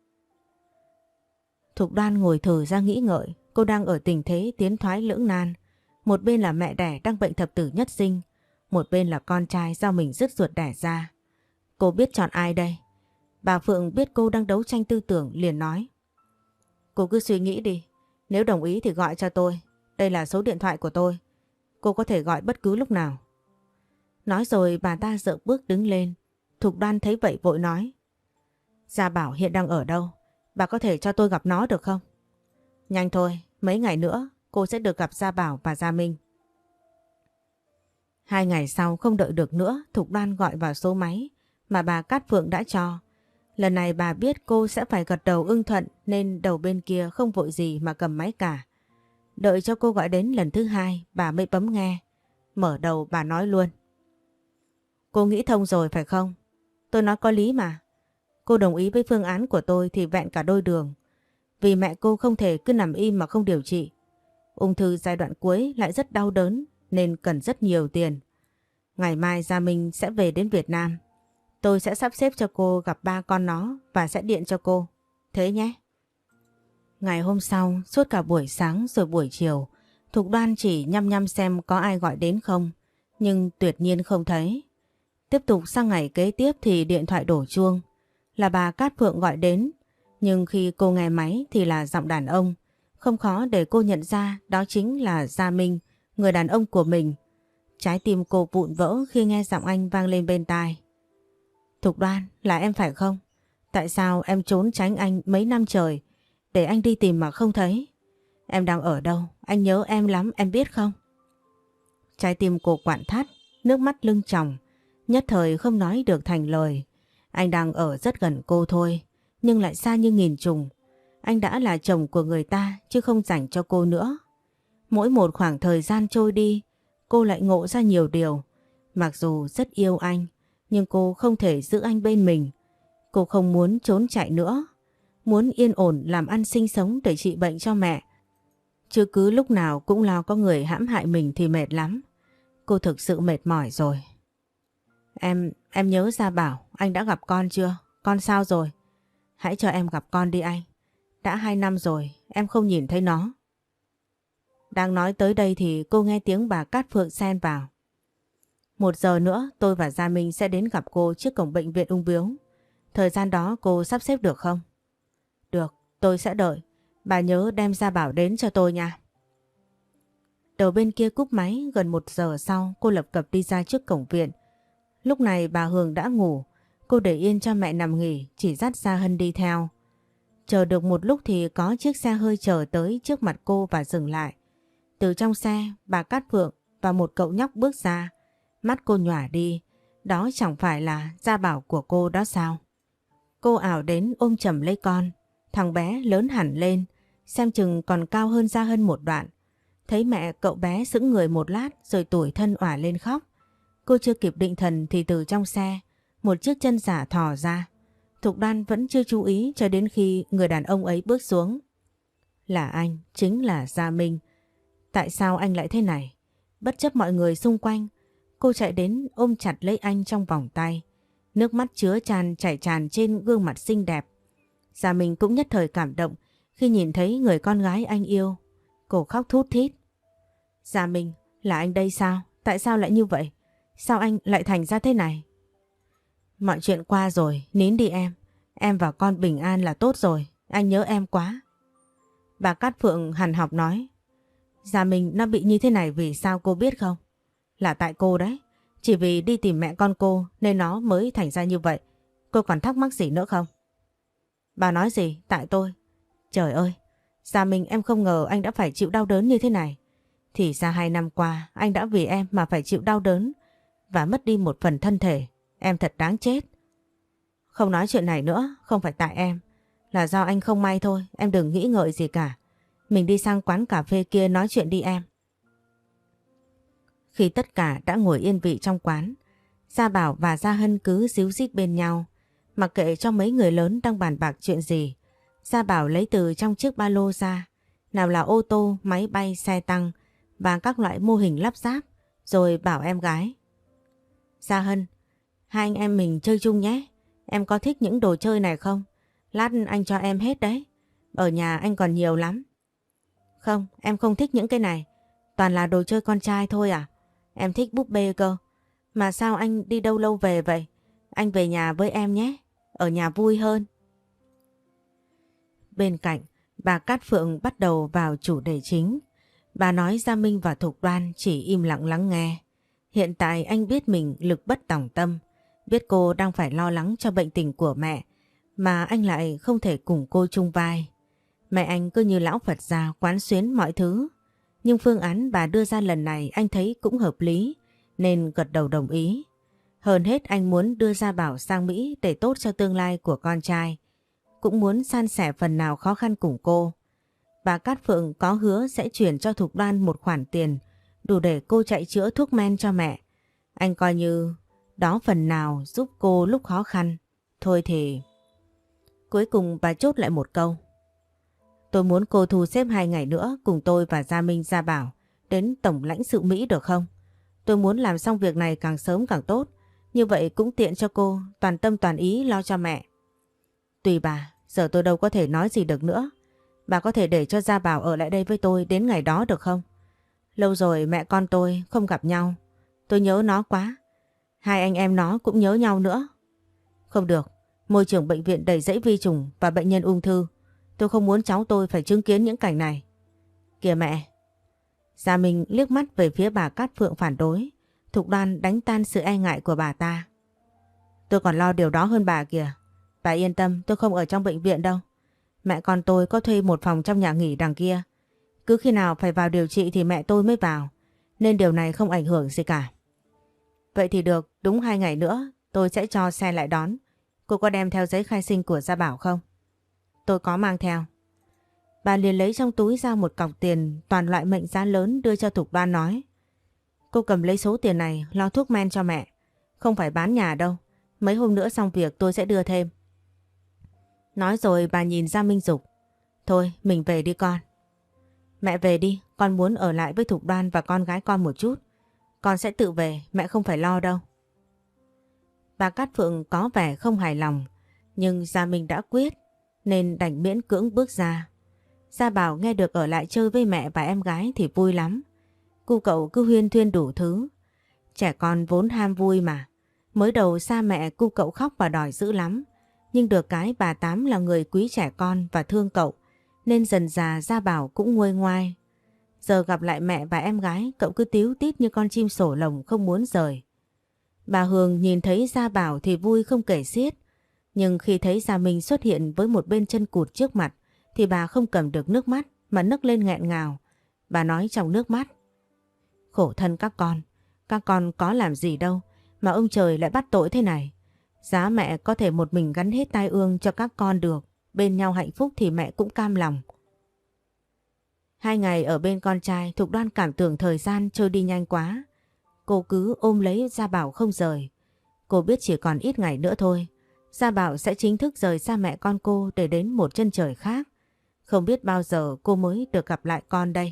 Thục Đoan ngồi thử ra nghĩ ngợi. Cô đang ở tình thế tiến thoái lưỡng nan. Một bên là mẹ đẻ đang bệnh thập tử nhất sinh. Một bên là con trai do mình dứt ruột đẻ ra. Cô biết chọn ai đây? Bà Phượng biết cô đang đấu tranh tư tưởng liền nói. Cô cứ suy nghĩ đi. Nếu đồng ý thì gọi cho tôi. Đây là số điện thoại của tôi. Cô có thể gọi bất cứ lúc nào. Nói rồi bà ta dợ bước đứng lên. Thục Đoan thấy vậy vội nói. Gia Bảo hiện đang ở đâu? Bà có thể cho tôi gặp nó được không? Nhanh thôi, mấy ngày nữa cô sẽ được gặp Gia Bảo và Gia Minh. Hai ngày sau không đợi được nữa, Thục Đoan gọi vào số máy mà bà Cát Phượng đã cho. Lần này bà biết cô sẽ phải gật đầu ưng thuận nên đầu bên kia không vội gì mà cầm máy cả. Đợi cho cô gọi đến lần thứ hai bà mới bấm nghe. Mở đầu bà nói luôn. Cô nghĩ thông rồi phải không? Tôi nói có lý mà. Cô đồng ý với phương án của tôi thì vẹn cả đôi đường. Vì mẹ cô không thể cứ nằm im mà không điều trị. Ung thư giai đoạn cuối lại rất đau đớn nên cần rất nhiều tiền. Ngày mai Gia Minh sẽ về đến Việt Nam. Tôi sẽ sắp xếp cho cô gặp ba con nó và sẽ điện cho cô. Thế nhé. Ngày hôm sau, suốt cả buổi sáng rồi buổi chiều, Thục Đoan chỉ nhăm nhăm xem có ai gọi đến không, nhưng tuyệt nhiên không thấy. Tiếp tục sang ngày kế tiếp thì điện thoại đổ chuông, là bà Cát Phượng gọi đến, nhưng khi cô nghe máy thì là giọng đàn ông. Không khó để cô nhận ra đó chính là Gia Minh, người đàn ông của mình. Trái tim cô vụn vỡ khi nghe giọng anh vang lên bên tai. Thục Đoan, là em phải không? Tại sao em trốn tránh anh mấy năm trời, để anh đi tìm mà không thấy? Em đang ở đâu? Anh nhớ em lắm, em biết không? Trái tim cô quặn thắt, nước mắt lưng tròng, nhất thời không nói được thành lời. Anh đang ở rất gần cô thôi, nhưng lại xa như nghìn trùng. Anh đã là chồng của người ta chứ không dành cho cô nữa. Mỗi một khoảng thời gian trôi đi, cô lại ngộ ra nhiều điều. Mặc dù rất yêu anh, nhưng cô không thể giữ anh bên mình. Cô không muốn trốn chạy nữa, muốn yên ổn làm ăn sinh sống để trị bệnh cho mẹ. Chứ cứ lúc nào cũng lo có người hãm hại mình thì mệt lắm. Cô thực sự mệt mỏi rồi. Em, em nhớ Gia Bảo, anh đã gặp con chưa? Con sao rồi? Hãy cho em gặp con đi anh. Đã hai năm rồi, em không nhìn thấy nó. Đang nói tới đây thì cô nghe tiếng bà Cát Phượng xen vào. Một giờ nữa tôi và Gia Minh sẽ đến gặp cô trước cổng bệnh viện ung bướu. Thời gian đó cô sắp xếp được không? Được, tôi sẽ đợi. Bà nhớ đem Gia Bảo đến cho tôi nha. Đầu bên kia cúp máy, gần một giờ sau cô lập cập đi ra trước cổng viện. Lúc này bà Hường đã ngủ, cô để yên cho mẹ nằm nghỉ, chỉ dắt Gia Hân đi theo. Chờ được một lúc thì có chiếc xe hơi chở tới trước mặt cô và dừng lại. Từ trong xe, bà Cát Phượng và một cậu nhóc bước ra. Mắt cô nhòa đi, đó chẳng phải là Gia Bảo của cô đó sao? Cô ảo đến ôm chầm lấy con, thằng bé lớn hẳn lên, xem chừng còn cao hơn Gia Hân một đoạn. Thấy mẹ cậu bé sững người một lát rồi tủi thân òa lên khóc. Cô chưa kịp định thần thì từ trong xe, một chiếc chân giả thò ra. Thục Đoan vẫn chưa chú ý cho đến khi người đàn ông ấy bước xuống. Là anh, chính là Gia Minh. Tại sao anh lại thế này? Bất chấp mọi người xung quanh, cô chạy đến ôm chặt lấy anh trong vòng tay. Nước mắt chứa tràn chảy tràn trên gương mặt xinh đẹp. Gia Minh cũng nhất thời cảm động khi nhìn thấy người con gái anh yêu. Cô khóc thút thít. Gia Minh, là anh đây sao? Tại sao lại như vậy? Sao anh lại thành ra thế này? Mọi chuyện qua rồi, nín đi em. Em và con bình an là tốt rồi, anh nhớ em quá. Bà Cát Phượng hằn học nói. Gia Minh nó bị như thế này vì sao cô biết không? Là tại cô đấy. Chỉ vì đi tìm mẹ con cô nên nó mới thành ra như vậy. Cô còn thắc mắc gì nữa không? Bà nói gì? Tại tôi? Trời ơi! Gia Minh, em không ngờ anh đã phải chịu đau đớn như thế này. Thì ra hai năm qua anh đã vì em mà phải chịu đau đớn và mất đi một phần thân thể. Em thật đáng chết. Không nói chuyện này nữa, không phải tại em. Là do anh không may thôi, em đừng nghĩ ngợi gì cả. Mình đi sang quán cà phê kia nói chuyện đi em. Khi tất cả đã ngồi yên vị trong quán, Gia Bảo và Gia Hân cứ díu dít bên nhau. Mặc kệ cho mấy người lớn đang bàn bạc chuyện gì, Gia Bảo lấy từ trong chiếc ba lô ra, nào là ô tô, máy bay, xe tăng và các loại mô hình lắp ráp, rồi bảo em gái. Gia Hân, hai anh em mình chơi chung nhé. Em có thích những đồ chơi này không? Lát anh cho em hết đấy. Ở nhà anh còn nhiều lắm. Không, em không thích những cái này. Toàn là đồ chơi con trai thôi à? Em thích búp bê cơ. Mà sao anh đi đâu lâu về vậy? Anh về nhà với em nhé. Ở nhà vui hơn. Bên cạnh, bà Cát Phượng bắt đầu vào chủ đề chính. Bà nói Gia Minh và Thục Đoan chỉ im lặng lắng nghe. Hiện tại anh biết mình lực bất tòng tâm. Biết cô đang phải lo lắng cho bệnh tình của mẹ. Mà anh lại không thể cùng cô chung vai. Mẹ anh cứ như lão Phật già quán xuyến mọi thứ. Nhưng phương án bà đưa ra lần này anh thấy cũng hợp lý. Nên gật đầu đồng ý. Hơn hết anh muốn đưa Gia Bảo sang Mỹ để tốt cho tương lai của con trai. Cũng muốn san sẻ phần nào khó khăn cùng cô. Bà Cát Phượng có hứa sẽ chuyển cho Thục Đoan một khoản tiền đủ để cô chạy chữa thuốc men cho mẹ. Anh coi như đó phần nào giúp cô lúc khó khăn. Thôi thì... Cuối cùng bà chốt lại một câu. Tôi muốn cô thu xếp hai ngày nữa cùng tôi và Gia Minh Gia Bảo đến Tổng lãnh sự Mỹ được không? Tôi muốn làm xong việc này càng sớm càng tốt. Như vậy cũng tiện cho cô toàn tâm toàn ý lo cho mẹ. Tùy bà, giờ tôi đâu có thể nói gì được nữa. Bà có thể để cho Gia Bảo ở lại đây với tôi đến ngày đó được không? Lâu rồi mẹ con tôi không gặp nhau. Tôi nhớ nó quá. Hai anh em nó cũng nhớ nhau nữa. Không được, môi trường bệnh viện đầy rẫy vi trùng và bệnh nhân ung thư. Tôi không muốn cháu tôi phải chứng kiến những cảnh này. Kìa mẹ! Gia Minh liếc mắt về phía bà Cát Phượng phản đối. Thục Đoan đánh tan sự e ngại của bà ta. Tôi còn lo điều đó hơn bà kìa. Bà yên tâm, tôi không ở trong bệnh viện đâu. Mẹ con tôi có thuê một phòng trong nhà nghỉ đằng kia. Cứ khi nào phải vào điều trị thì mẹ tôi mới vào. Nên điều này không ảnh hưởng gì cả. Vậy thì được, đúng hai ngày nữa tôi sẽ cho xe lại đón. Cô có đem theo giấy khai sinh của Gia Bảo không? Tôi có mang theo. Bà liền lấy trong túi ra một cọc tiền toàn loại mệnh giá lớn đưa cho Thục Đoan nói. Cô cầm lấy số tiền này lo thuốc men cho mẹ. Không phải bán nhà đâu. Mấy hôm nữa xong việc tôi sẽ đưa thêm. Nói rồi bà nhìn ra Minh Dục. Thôi mình về đi con. Mẹ về đi, con muốn ở lại với Thục Đoan và con gái con một chút. Con sẽ tự về, mẹ không phải lo đâu. Bà Cát Phượng có vẻ không hài lòng, nhưng Gia Minh đã quyết nên đành miễn cưỡng bước ra. Gia Bảo nghe được ở lại chơi với mẹ và em gái thì vui lắm. Cu cậu cứ huyên thuyên đủ thứ. Trẻ con vốn ham vui mà. Mới đầu xa mẹ cu cậu khóc và đòi giữ lắm. Nhưng được cái bà Tám là người quý trẻ con và thương cậu, nên dần dà Gia Bảo cũng nguôi ngoai. Giờ gặp lại mẹ và em gái, cậu cứ tíu tít như con chim sổ lồng không muốn rời. Bà Hường nhìn thấy Gia Bảo thì vui không kể xiết. Nhưng khi thấy Gia Minh xuất hiện với một bên chân cụt trước mặt thì bà không cầm được nước mắt mà nấc lên nghẹn ngào. Bà nói trong nước mắt. Khổ thân các con, các con có làm gì đâu mà ông trời lại bắt tội thế này. Giá mẹ có thể một mình gánh hết tai ương cho các con được, bên nhau hạnh phúc thì mẹ cũng cam lòng. Hai ngày ở bên con trai, Thục Đoan cảm tưởng thời gian trôi đi nhanh quá. Cô cứ ôm lấy Gia Bảo không rời. Cô biết chỉ còn ít ngày nữa thôi, Gia Bảo sẽ chính thức rời xa mẹ con cô để đến một chân trời khác. Không biết bao giờ cô mới được gặp lại con đây.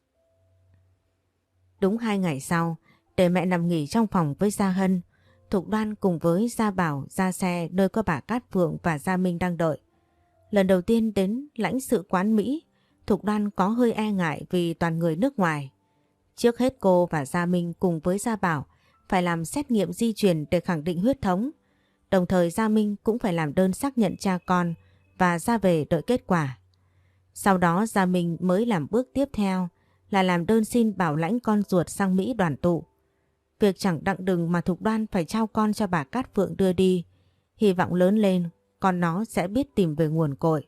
Đúng hai ngày sau, để mẹ nằm nghỉ trong phòng với Gia Hân, Thục Đoan cùng với Gia Bảo ra xe nơi có bà Cát Phượng và Gia Minh đang đợi. Lần đầu tiên đến lãnh sự quán Mỹ, Thục Đoan có hơi e ngại vì toàn người nước ngoài. Trước hết cô và Gia Minh cùng với Gia Bảo phải làm xét nghiệm di truyền để khẳng định huyết thống. Đồng thời Gia Minh cũng phải làm đơn xác nhận cha con và ra về đợi kết quả. Sau đó Gia Minh mới làm bước tiếp theo là làm đơn xin bảo lãnh con ruột sang Mỹ đoàn tụ. Việc chẳng đặng đừng mà Thục Đoan phải trao con cho bà Cát Phượng đưa đi. Hy vọng lớn lên con nó sẽ biết tìm về nguồn cội.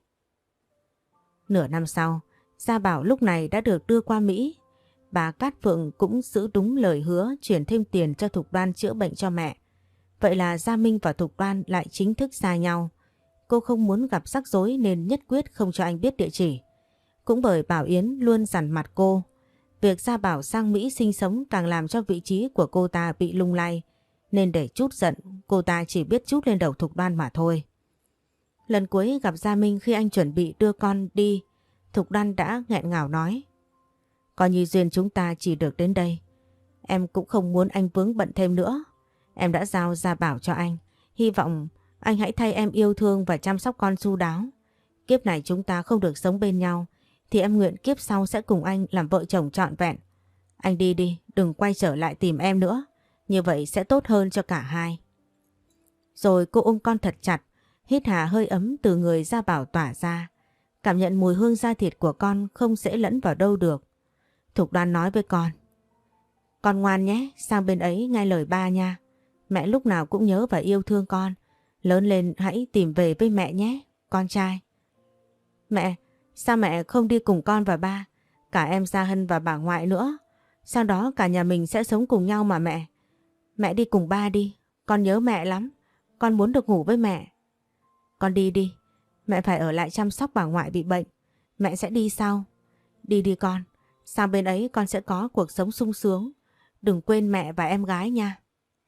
Nửa năm sau, Gia Bảo lúc này đã được đưa qua Mỹ. Bà Cát Phượng cũng giữ đúng lời hứa chuyển thêm tiền cho Thục Đoan chữa bệnh cho mẹ. Vậy là Gia Minh và Thục Đoan lại chính thức xa nhau. Cô không muốn gặp rắc rối nên nhất quyết không cho anh biết địa chỉ. Cũng bởi Bảo Yến luôn dằn mặt cô. Việc Gia Bảo sang Mỹ sinh sống càng làm cho vị trí của cô ta bị lung lay. Nên để trút giận, cô ta chỉ biết trút lên đầu Thục Đoan mà thôi. Lần cuối gặp Gia Minh khi anh chuẩn bị đưa con đi, Thục Đoan đã nghẹn ngào nói: coi như duyên chúng ta chỉ được đến đây. Em cũng không muốn anh vướng bận thêm nữa. Em đã giao Gia Bảo cho anh. Hy vọng anh hãy thay em yêu thương và chăm sóc con chu đáo. Kiếp này chúng ta không được sống bên nhau, thì em nguyện kiếp sau sẽ cùng anh làm vợ chồng trọn vẹn. Anh đi đi, đừng quay trở lại tìm em nữa. Như vậy sẽ tốt hơn cho cả hai. Rồi cô ôm con thật chặt, hít hà hơi ấm từ người Gia Bảo tỏa ra. Cảm nhận mùi hương da thịt của con không dễ lẫn vào đâu được. Thục Đoan nói với con: con ngoan nhé, sang bên ấy nghe lời ba nha. Mẹ lúc nào cũng nhớ và yêu thương con. Lớn lên hãy tìm về với mẹ nhé, con trai. Mẹ, sao mẹ không đi cùng con và ba? Cả em Gia Hân và bà ngoại nữa. Sau đó cả nhà mình sẽ sống cùng nhau mà mẹ. Mẹ đi cùng ba đi, con nhớ mẹ lắm. Con muốn được ngủ với mẹ. Con đi đi, mẹ phải ở lại chăm sóc bà ngoại bị bệnh. Mẹ sẽ đi sau. Đi đi con, sang bên ấy con sẽ có cuộc sống sung sướng. Đừng quên mẹ và em gái nha.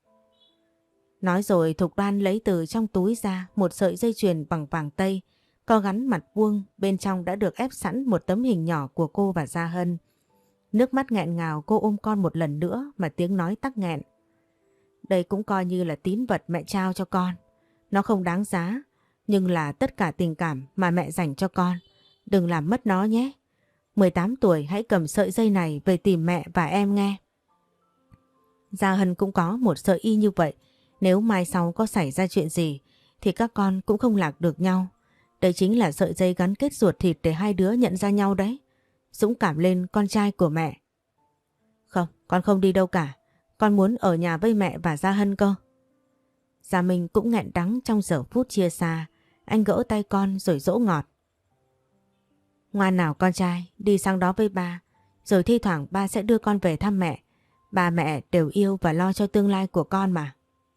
Nói rồi Thục Đoan lấy từ trong túi ra một sợi dây chuyền bằng vàng tây, có gắn mặt vuông, bên trong đã được ép sẵn một tấm hình nhỏ của cô và Gia Hân. Nước mắt nghẹn ngào cô ôm con một lần nữa mà tiếng nói tắc nghẹn. Đây cũng coi như là tín vật mẹ trao cho con. Nó không đáng giá, nhưng là tất cả tình cảm mà mẹ dành cho con. Đừng làm mất nó nhé. mười tám tuổi hãy cầm sợi dây này về tìm mẹ và em nghe. Gia Hân cũng có một sợi y như vậy. Nếu mai sau có xảy ra chuyện gì thì các con cũng không lạc được nhau. Đây chính là sợi dây gắn kết ruột thịt để hai đứa nhận ra nhau đấy. Dũng cảm lên con trai của mẹ. Không, con không đi đâu cả. Con muốn ở nhà với mẹ và Gia Hân cơ. Gia Minh cũng nghẹn đắng trong giờ phút chia xa. Anh gỡ tay con rồi dỗ ngọt. Ngoan nào con trai, đi sang đó với ba. Rồi thi thoảng ba sẽ đưa con về thăm mẹ. Ba mẹ đều yêu và lo cho tương lai của con mà.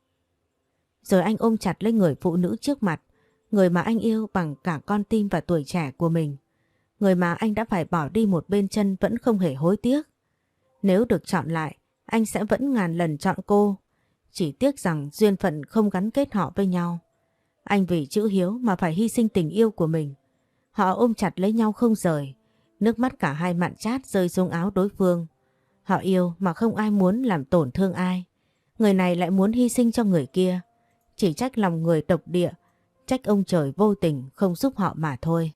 Rồi anh ôm chặt lấy người phụ nữ trước mặt. Người mà anh yêu bằng cả con tim và tuổi trẻ của mình. Người mà anh đã phải bỏ đi một bên chân vẫn không hề hối tiếc. Nếu được chọn lại, anh sẽ vẫn ngàn lần chọn cô. Chỉ tiếc rằng duyên phận không gắn kết họ với nhau. Anh vì chữ hiếu mà phải hy sinh tình yêu của mình. Họ ôm chặt lấy nhau không rời. Nước mắt cả hai mặn chát rơi xuống áo đối phương. Họ yêu mà không ai muốn làm tổn thương ai. Người này lại muốn hy sinh cho người kia. Chỉ trách lòng người độc địa, trách ông trời vô tình không giúp họ mà thôi.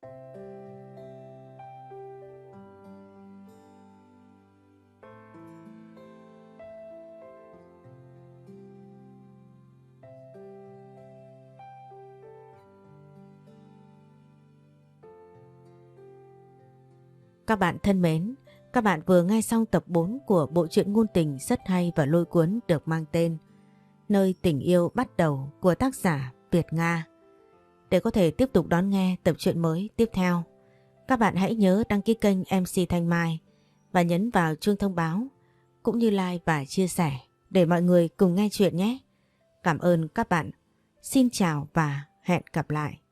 Các bạn thân mến, các bạn vừa nghe xong tập bốn của bộ truyện ngôn tình rất hay và lôi cuốn được mang tên Nơi tình yêu bắt đầu của tác giả Việt Nga. Để có thể tiếp tục đón nghe tập truyện mới tiếp theo, các bạn hãy nhớ đăng ký kênh em xê Thanh Mai và nhấn vào chuông thông báo cũng như like và chia sẻ để mọi người cùng nghe chuyện nhé. Cảm ơn các bạn. Xin chào và hẹn gặp lại.